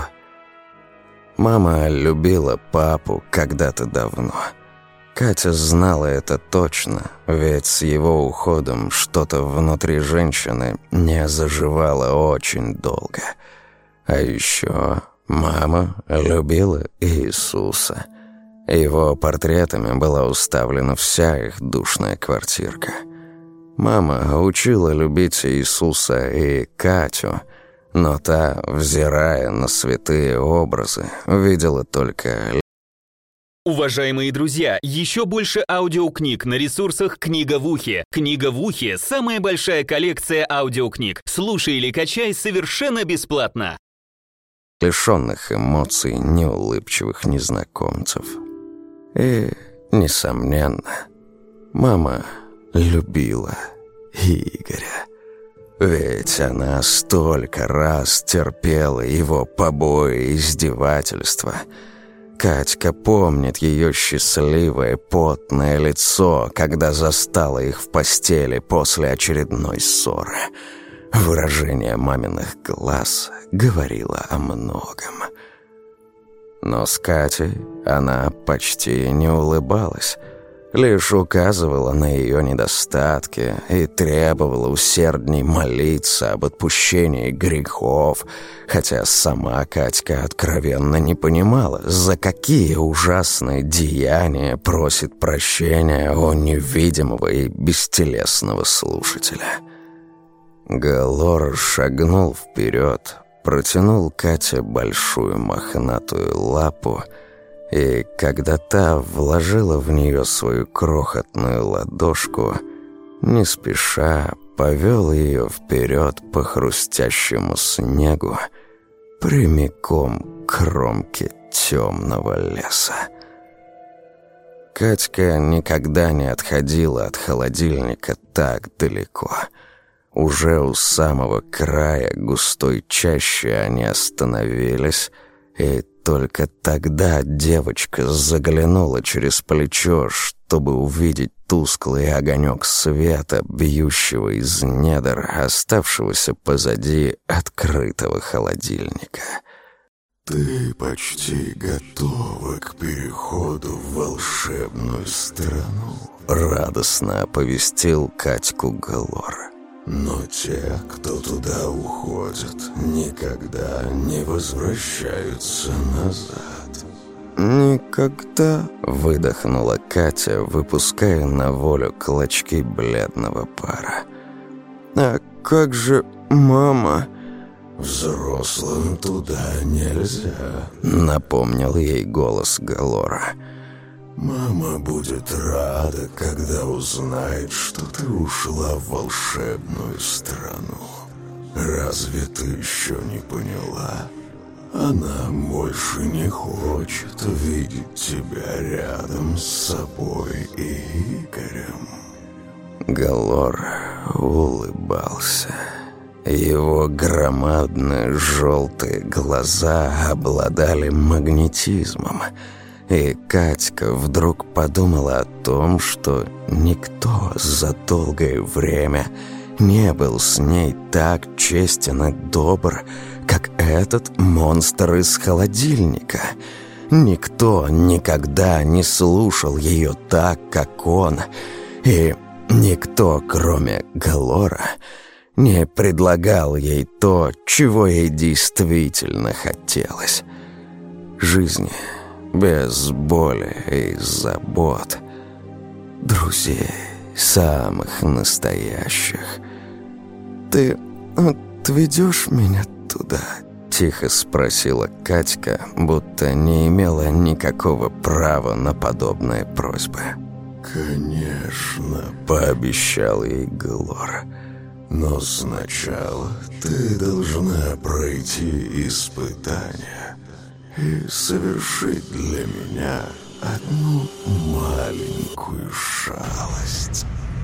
Мама любила папу когда-то давно. Катя знала это точно, ведь с его уходом что-то внутри женщины не заживало очень долго. А еще мама любила Иисуса. Его портретами была уставлена вся их душная квартирка. Мама учила любить Иисуса и Катю, но та, взирая на святые образы, видела только... Уважаемые друзья, еще больше аудиокниг на ресурсах «Книга в ухе». «Книга в ухе» — самая большая коллекция аудиокниг. Слушай или качай совершенно бесплатно. лишенных эмоций неулыбчивых незнакомцев. И, несомненно, мама любила Игоря. Ведь она столько раз терпела его побои и издевательства. Катька помнит ее счастливое, потное лицо, когда застала их в постели после очередной ссоры. Выражение маминых глаз говорило о многом. Но с Катей она почти не улыбалась, лишь указывала на ее недостатки и требовала усердней молиться об отпущении грехов, хотя сама Катька откровенно не понимала, за какие ужасные деяния просит прощения у невидимого и бестелесного слушателя. Галор шагнул вперед, протянул Кате большую мохнатую лапу, и когда та вложила в нее свою крохотную ладошку, не спеша повел ее вперед по хрустящему снегу, прямиком к кромке темного леса. Катька никогда не отходила от холодильника так далеко. Уже у самого края густой чащи они остановились, и только тогда девочка заглянула через плечо, чтобы увидеть тусклый огонек света, бьющего из недр оставшегося позади открытого холодильника. «Ты почти готова к переходу в волшебную страну», — радостно оповестил Катьку Галор. «Но те, кто туда уходит, никогда не возвращаются назад». «Никогда», — выдохнула Катя, выпуская на волю клочки бледного пара. «А как же мама?» «Взрослым туда нельзя», — напомнил ей голос Галора. «Мама будет рада, когда узнает, что ты ушла в волшебную страну. Разве ты еще не поняла? Она больше не хочет видеть тебя рядом с собой и Игорем». Галор улыбался. Его громадные желтые глаза обладали магнетизмом. И Катька вдруг подумала о том, что никто за долгое время не был с ней так честен и добр, как этот монстр из холодильника. Никто никогда не слушал ее так, как он. И никто, кроме Галора, не предлагал ей то, чего ей действительно хотелось. Жизни без боли и забот, друзей самых настоящих, ты отведешь меня туда?» Тихо спросила Катька, будто не имела никакого права на подобные просьбы. «Конечно», — пообещал ей Глор. «Но сначала ты должна пройти испытание и совершить для меня одну маленькую шалость».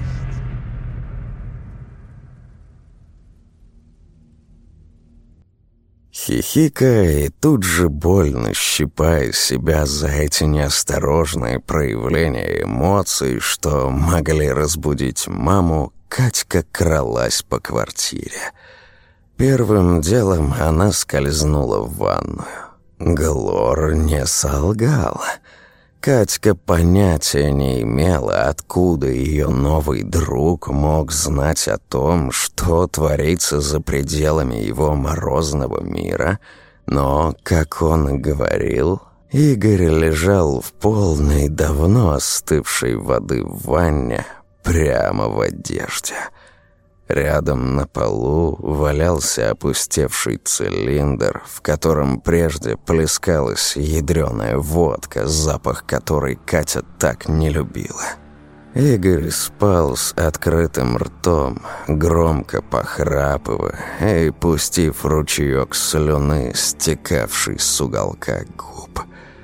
Хихикая и тут же больно щипая себя за эти неосторожные проявления эмоций, что могли разбудить маму, Катька кралась по квартире. Первым делом она скользнула в ванную. Глор не солгал. Катька понятия не имела, откуда ее новый друг мог знать о том, что творится за пределами его морозного мира, но, как он и говорил, Игорь лежал в полной, давно остывшей воды в ванне, прямо в одежде. Рядом на полу валялся опустевший цилиндр, в котором прежде плескалась ядрёная водка, запах которой Катя так не любила. Игорь спал с открытым ртом, громко похрапывая и пустив ручеёк слюны, стекавший с уголка губ.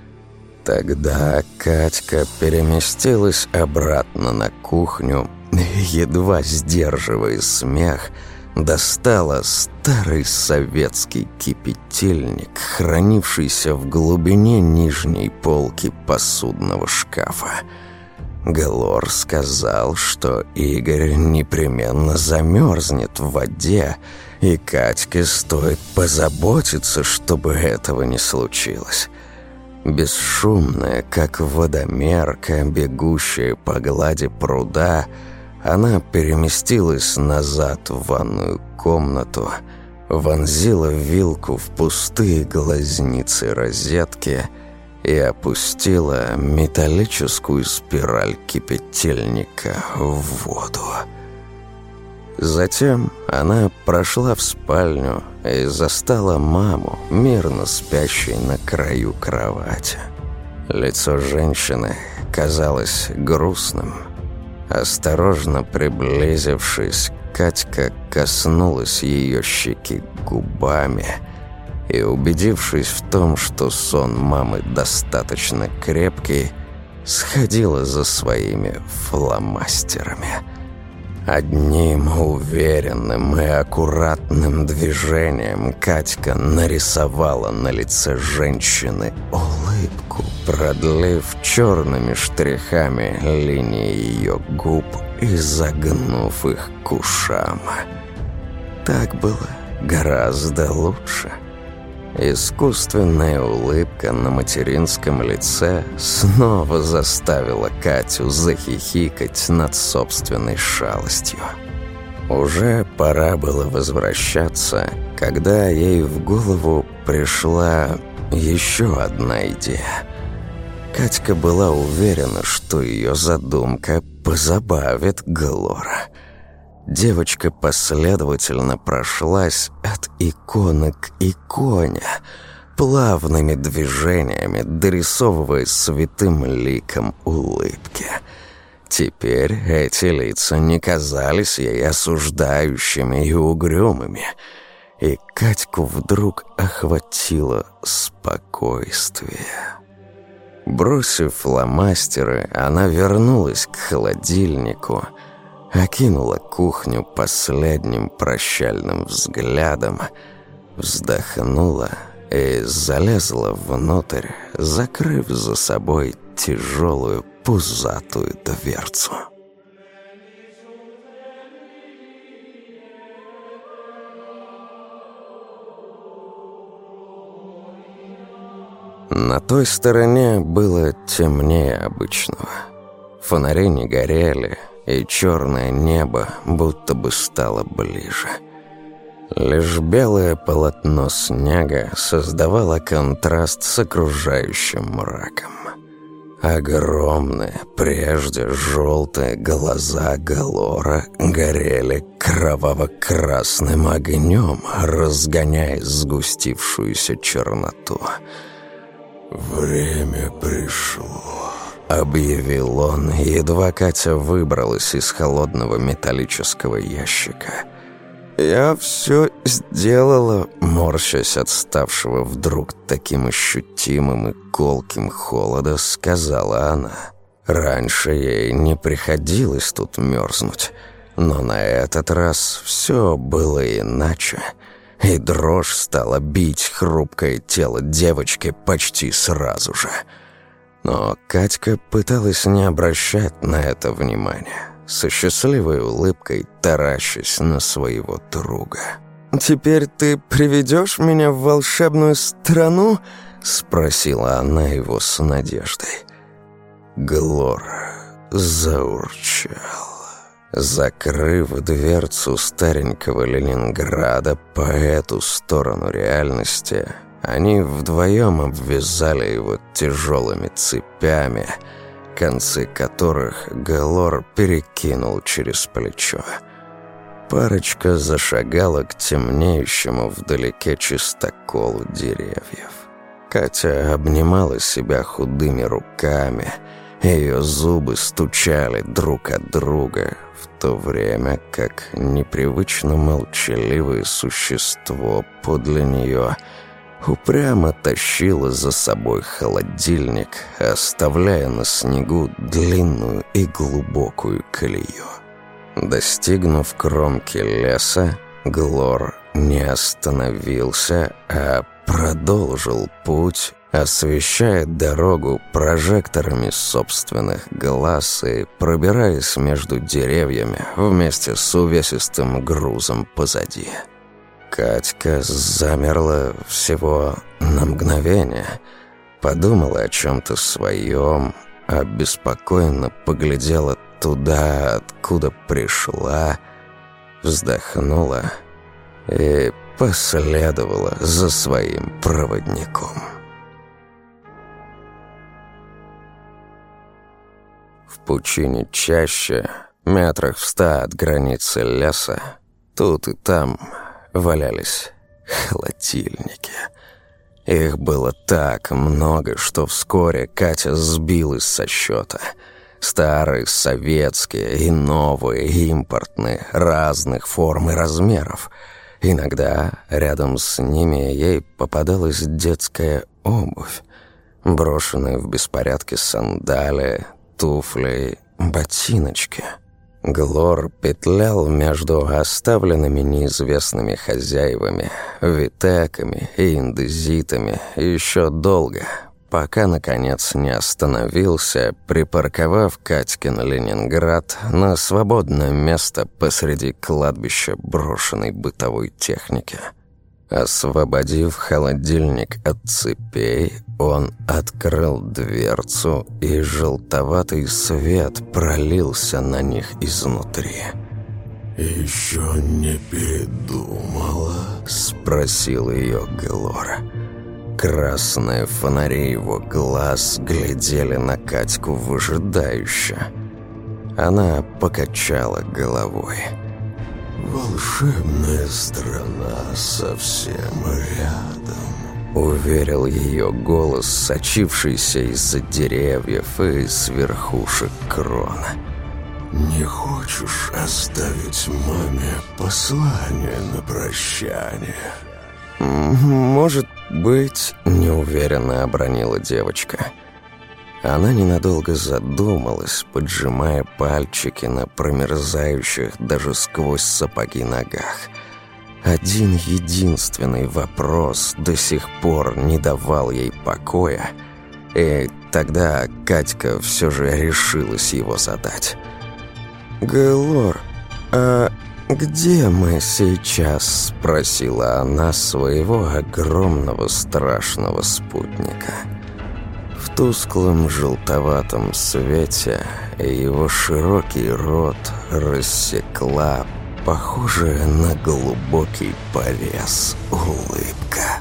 Тогда Катька переместилась обратно на кухню, едва сдерживая смех, достала старый советский кипятильник, хранившийся в глубине нижней полки посудного шкафа. Глор сказал, что Игорь непременно замерзнет в воде, и Катьке стоит позаботиться, чтобы этого не случилось. Бесшумная, как водомерка, бегущая по глади пруда, она переместилась назад в ванную комнату, вонзила вилку в пустые глазницы розетки и опустила металлическую спираль кипятильника в воду. Затем она прошла в спальню и застала маму, мирно спящей на краю кровати. Лицо женщины казалось грустным. Осторожно приблизившись, Катька коснулась ее щеки губами и, убедившись в том, что сон мамы достаточно крепкий, сходила за своими фломастерами. Одним уверенным и аккуратным движением Катька нарисовала на лице женщины улыбку, продлив черными штрихами линии ее губ и загнув их к ушам. Так было гораздо лучше. Искусственная улыбка на материнском лице снова заставила Катю захихикать над собственной шалостью. Уже пора было возвращаться, когда ей в голову пришла еще одна идея. Катька была уверена, что ее задумка позабавит Глора. Девочка последовательно прошлась от иконы к иконе, плавными движениями дорисовывая святым ликом улыбки. Теперь эти лица не казались ей осуждающими и угрюмыми, и Катьку вдруг охватило спокойствие. Бросив фломастеры, она вернулась к холодильнику, окинула кухню последним прощальным взглядом, вздохнула и залезла внутрь, закрыв за собой тяжелую пузатую дверцу. На той стороне было темнее обычного. Фонари не горели, и черное небо будто бы стало ближе. Лишь белое полотно снега создавало контраст с окружающим мраком. Огромные, прежде желтые глаза Глора горели кроваво-красным огнем, разгоняя сгустившуюся черноту. «Время пришло», — объявил он, едва Катя выбралась из холодного металлического ящика. «Я все сделала», — морщась от ставшего вдруг таким ощутимым и колким холода, сказала она. Раньше ей не приходилось тут мерзнуть, но на этот раз все было иначе, и дрожь стала бить хрупкое тело девочки почти сразу же. Но Катька пыталась не обращать на это внимания, со счастливой улыбкой таращась на своего друга. «Теперь ты приведешь меня в волшебную страну?» — спросила она его с надеждой. Глор заурчал. Закрыв дверцу старенького Ленинграда по эту сторону реальности, они вдвоем обвязали его тяжелыми цепями, концы которых Глор перекинул через плечо. Парочка зашагала к темнеющему вдалеке чистоколу деревьев. Катя обнимала себя худыми руками, ее зубы стучали друг от друга, в то время как непривычно молчаливое существо подле нее упрямо тащило за собой холодильник, оставляя на снегу длинную и глубокую колею. Достигнув кромки леса, Глор не остановился, а продолжил путь, освещая дорогу прожекторами собственных глаз и пробираясь между деревьями вместе с увесистым грузом позади. Катька замерла всего на мгновение, подумала о чем-то своем, обеспокоенно поглядела туда, откуда пришла, вздохнула и последовала за своим проводником. В пучине чаще, метрах в 100 от границы леса, тут и там валялись холодильники. Их было так много, что вскоре Катя сбилась со счета. Старые, советские и новые, импортные, разных форм и размеров. Иногда рядом с ними ей попадалась детская обувь, брошенные в беспорядке сандалии, туфли, ботиночки. Глор петлял между оставленными неизвестными хозяевами, витеками и индезитами еще долго, пока, наконец, не остановился, припарковав Катькин Ленинград на свободное место посреди кладбища брошенной бытовой техники. Освободив холодильник от цепей, он открыл дверцу, и желтоватый свет пролился на них изнутри. «Еще не передумала?» — спросил ее Глор. Красные фонари его глаз глядели на Катьку выжидающе. Она покачала головой. «Волшебная страна совсем рядом», — уверил ее голос, сочившийся из-за деревьев и с верхушек крон. «Не хочешь оставить маме послание на прощание?» «Может быть», — неуверенно обронила девочка. Она ненадолго задумалась, поджимая пальчики на промерзающих даже сквозь сапоги ногах. Один единственный вопрос до сих пор не давал ей покоя, и тогда Катька все же решилась его задать. «Глор, а где мы сейчас?» — спросила она своего огромного страшного спутника. В тусклом желтоватом свете его широкий рот рассекла, похожая на глубокий порез, улыбка.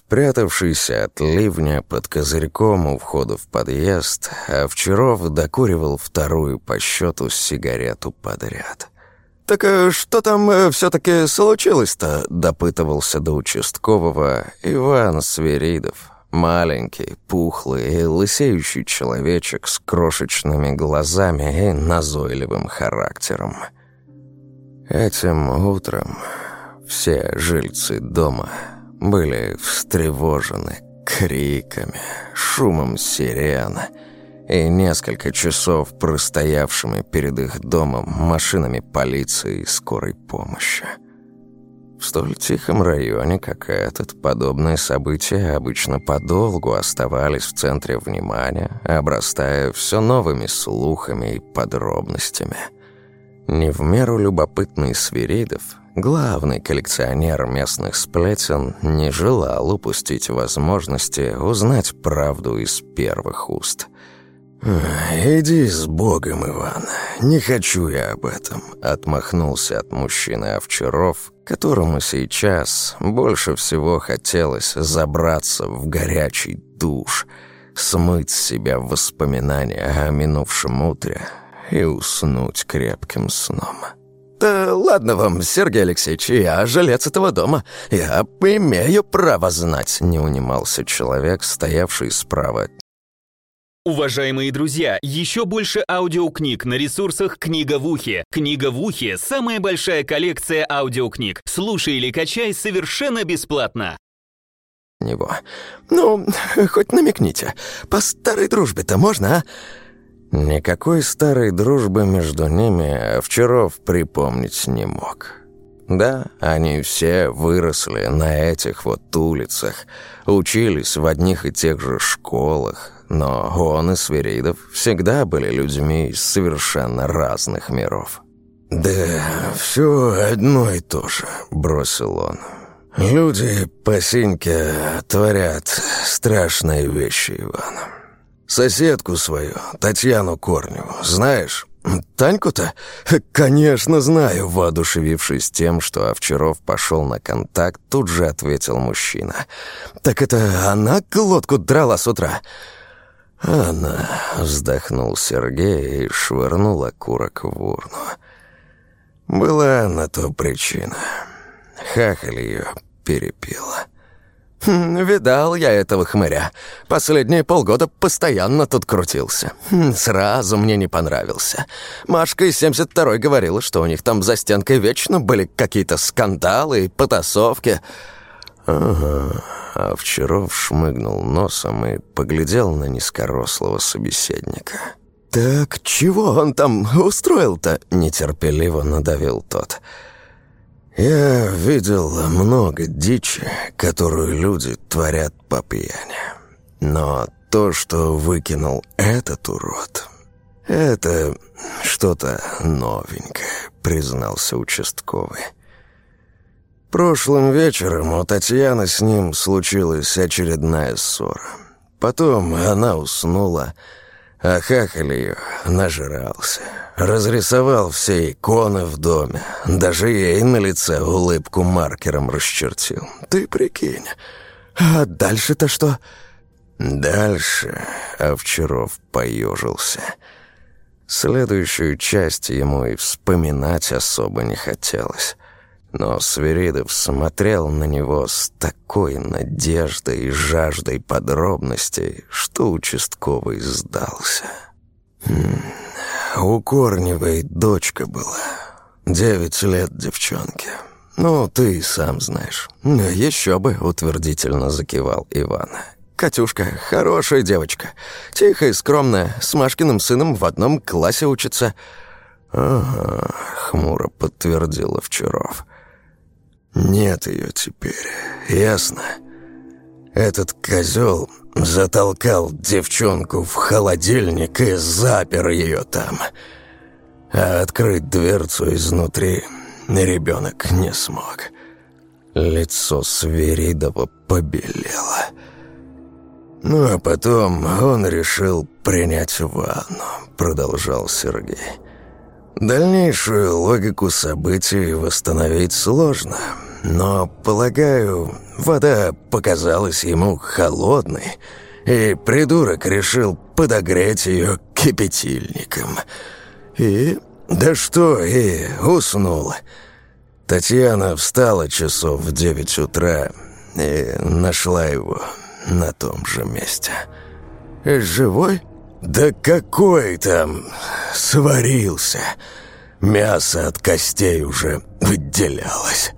Прятавшийся от ливня под козырьком у входа в подъезд, Овчаров докуривал вторую по счету сигарету подряд. «Так что там все-таки случилось-то?» — допытывался до участкового Иван Свиридов. Маленький, пухлый и лысеющий человечек с крошечными глазами и назойливым характером. Этим утром все жильцы дома были встревожены криками, шумом сирен и несколько часов простоявшими перед их домом машинами полиции и скорой помощи. В столь тихом районе, как этот, подобные события обычно подолгу оставались в центре внимания, обрастая все новыми слухами и подробностями. Не в меру любопытный Свиридов, главный коллекционер местных сплетен, не желал упустить возможности узнать правду из первых уст. «Иди с Богом, Иван, не хочу я об этом», — отмахнулся от мужчины Овчаров, которому сейчас больше всего хотелось забраться в горячий душ, смыть с себя воспоминания о минувшем утре и уснуть крепким сном. «Да ладно вам, Сергей Алексеевич, я жилец этого дома. Я имею право знать», — не унимался человек, стоявший справа. Уважаемые друзья, еще больше аудиокниг на ресурсах «Книга в ухе». «Книга в ухе» — самая большая коллекция аудиокниг. Слушай или качай совершенно бесплатно. «Него. Ну, хоть намекните. По старой дружбе-то можно, а?» Никакой старой дружбы между ними Овчаров припомнить не мог. Да, они все выросли на этих вот улицах, учились в одних и тех же школах, но он и Свиридов всегда были людьми из совершенно разных миров. «Да все одно и то же», — бросил он. «Люди по синьке творят страшные вещи, Иван. Соседку свою, Татьяну Корневу, знаешь?» «Таньку-то? Конечно, знаю», — воодушевившись тем, что Овчаров пошел на контакт, тут же ответил мужчина. «Так это она глотку драла с утра?» «Она», — вздохнул Сергей и швырнул окурок в урну. «Была на то причина. Хахаль ее перепила». «Видал я этого хмыря. Последние полгода постоянно тут крутился. Сразу мне не понравился. Машка из 72-й говорила, что у них там за стенкой вечно были какие-то скандалы и потасовки». «Ага». Овчаров шмыгнул носом и поглядел на низкорослого собеседника. «Так чего он там устроил-то?» — нетерпеливо надавил тот. «Я видел много дичи, которую люди творят по пьяни. Но то, что выкинул этот урод, это что-то новенькое», — признался участковый. Прошлым вечером у Татьяны с ним случилась очередная ссора. Потом она уснула, а хахаль ее нажрался. Разрисовал все иконы в доме, даже ей на лице улыбку маркером расчертил. Ты прикинь. А дальше-то что? Дальше Овчаров поежился. Следующую часть ему и вспоминать особо не хотелось. Но Свиридов смотрел на него с такой надеждой и жаждой подробностей, что участковый сдался. У Корневой дочка была, 9 лет девчонке. Ну, ты сам знаешь. Еще бы, утвердительно закивал Иван. Катюшка хорошая девочка, тихая и скромная, с Машкиным сыном в одном классе учится. «Ага», — хмуро подтвердил Овчаров. «Нет ее теперь, ясно? Этот козел затолкал девчонку в холодильник и запер ее там. А открыть дверцу изнутри ребенок не смог». Лицо Свиридова побелело. «Ну, а потом он решил принять ванну», — продолжал Сергей. «Дальнейшую логику событий восстановить сложно. но, полагаю, вода показалась ему холодной, и придурок решил подогреть ее кипятильником. И уснул. Татьяна встала часов в 9 утра и нашла его на том же месте. Живой? Да какой там? Сварился. Мясо от костей уже выделялось.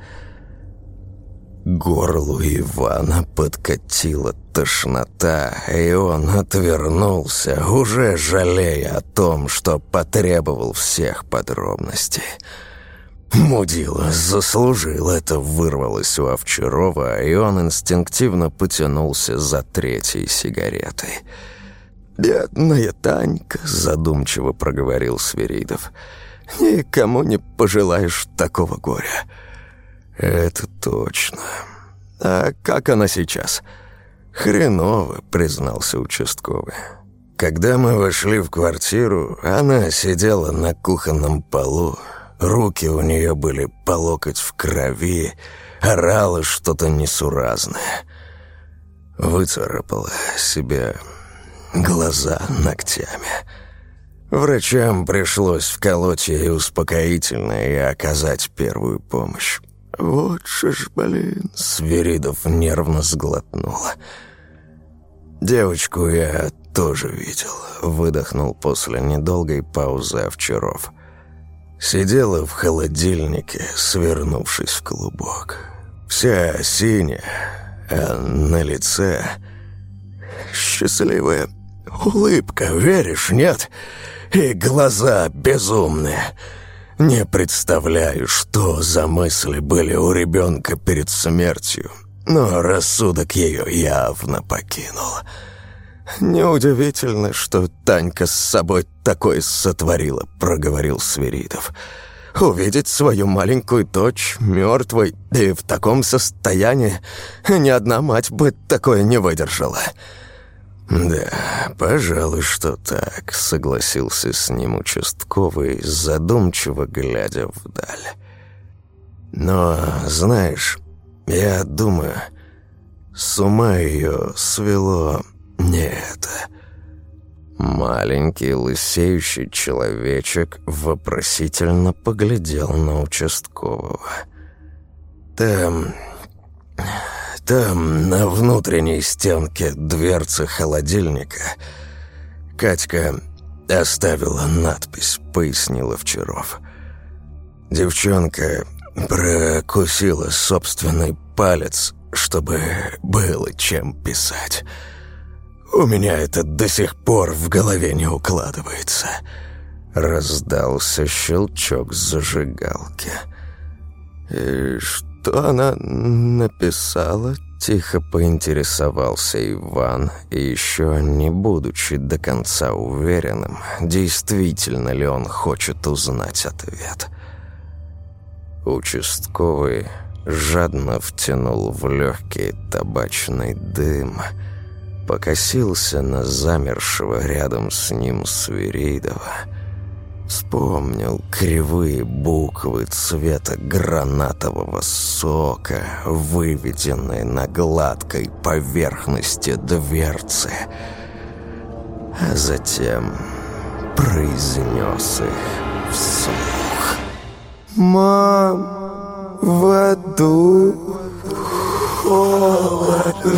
К горлу Ивана подкатила тошнота, и он отвернулся, уже жалея о том, что потребовал всех подробностей. Мудила заслужил, это вырвалось у Овчарова, и он инстинктивно потянулся за 3-й сигаретой. «Бедная Танька», — задумчиво проговорил Свиридов, — «никому не пожелаешь такого горя». «Это точно. А как она сейчас?» «Хреново», — признался участковый. «Когда мы вошли в квартиру, она сидела на кухонном полу. Руки у нее были по локоть в крови, орала что-то несуразное. Выцарапала себе глаза ногтями. Врачам пришлось вколоть ей успокоительное и оказать первую помощь. «Вот же ж, блин!» — Свиридов нервно сглотнул. «Девочку я тоже видел», — выдохнул после недолгой паузы Овчаров. Сидела в холодильнике, свернувшись в клубок. Вся синяя, а на лице счастливая улыбка, веришь, нет? И глаза безумные. Не представляю, что за мысли были у ребенка перед смертью, но рассудок ее явно покинул. «Неудивительно, что Танька с собой такое сотворила», — проговорил Свиридов. «Увидеть свою маленькую дочь мертвой и в таком состоянии ни одна мать бы такое не выдержала». «Да, пожалуй, что так», — согласился с ним участковый, задумчиво глядя вдаль. «Но, знаешь, я думаю, с ума ее свело не это». Маленький лысеющий человечек вопросительно поглядел на участкового. Там на внутренней стенке дверцы холодильника Катька оставила надпись», — пояснил Овчаров. «Девчонка прокусила собственный палец, чтобы было чем писать. У меня это до сих пор в голове не укладывается». Раздался щелчок зажигалки. «И что она написала?» — тихо поинтересовался Иван, и еще не будучи до конца уверенным, действительно ли он хочет узнать ответ. Участковый жадно втянул в легкий табачный дым, покосился на замершего рядом с ним Свиридова, вспомнил кривые буквы цвета гранатового сока, выведенные на гладкой поверхности дверцы, а затем произнес их вслух. «Мам, в аду холодно».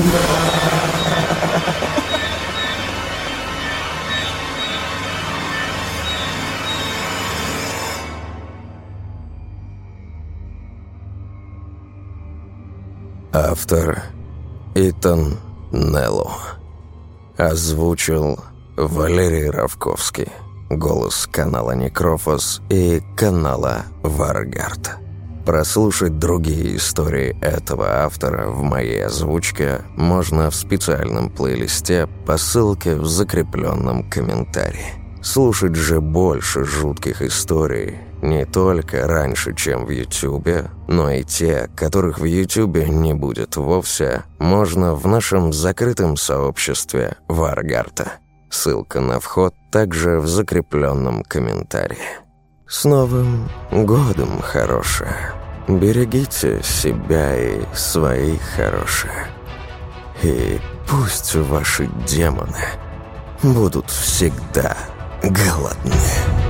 Автор Итан Нелло. Озвучил Валерий Равковский. Голос канала Некрофос и канала Варгард. Прослушать другие истории этого автора в моей озвучке можно в специальном плейлисте по ссылке в закрепленном комментарии. Слушать же больше жутких историй не только раньше, чем в Ютубе, но и те, которых в Ютубе не будет вовсе, можно в нашем закрытом сообществе Варгарта. Ссылка на вход также в закрепленном комментарии. С Новым годом, хорошая! Берегите себя и своих, хорошие. И пусть ваши демоны будут всегда голодны.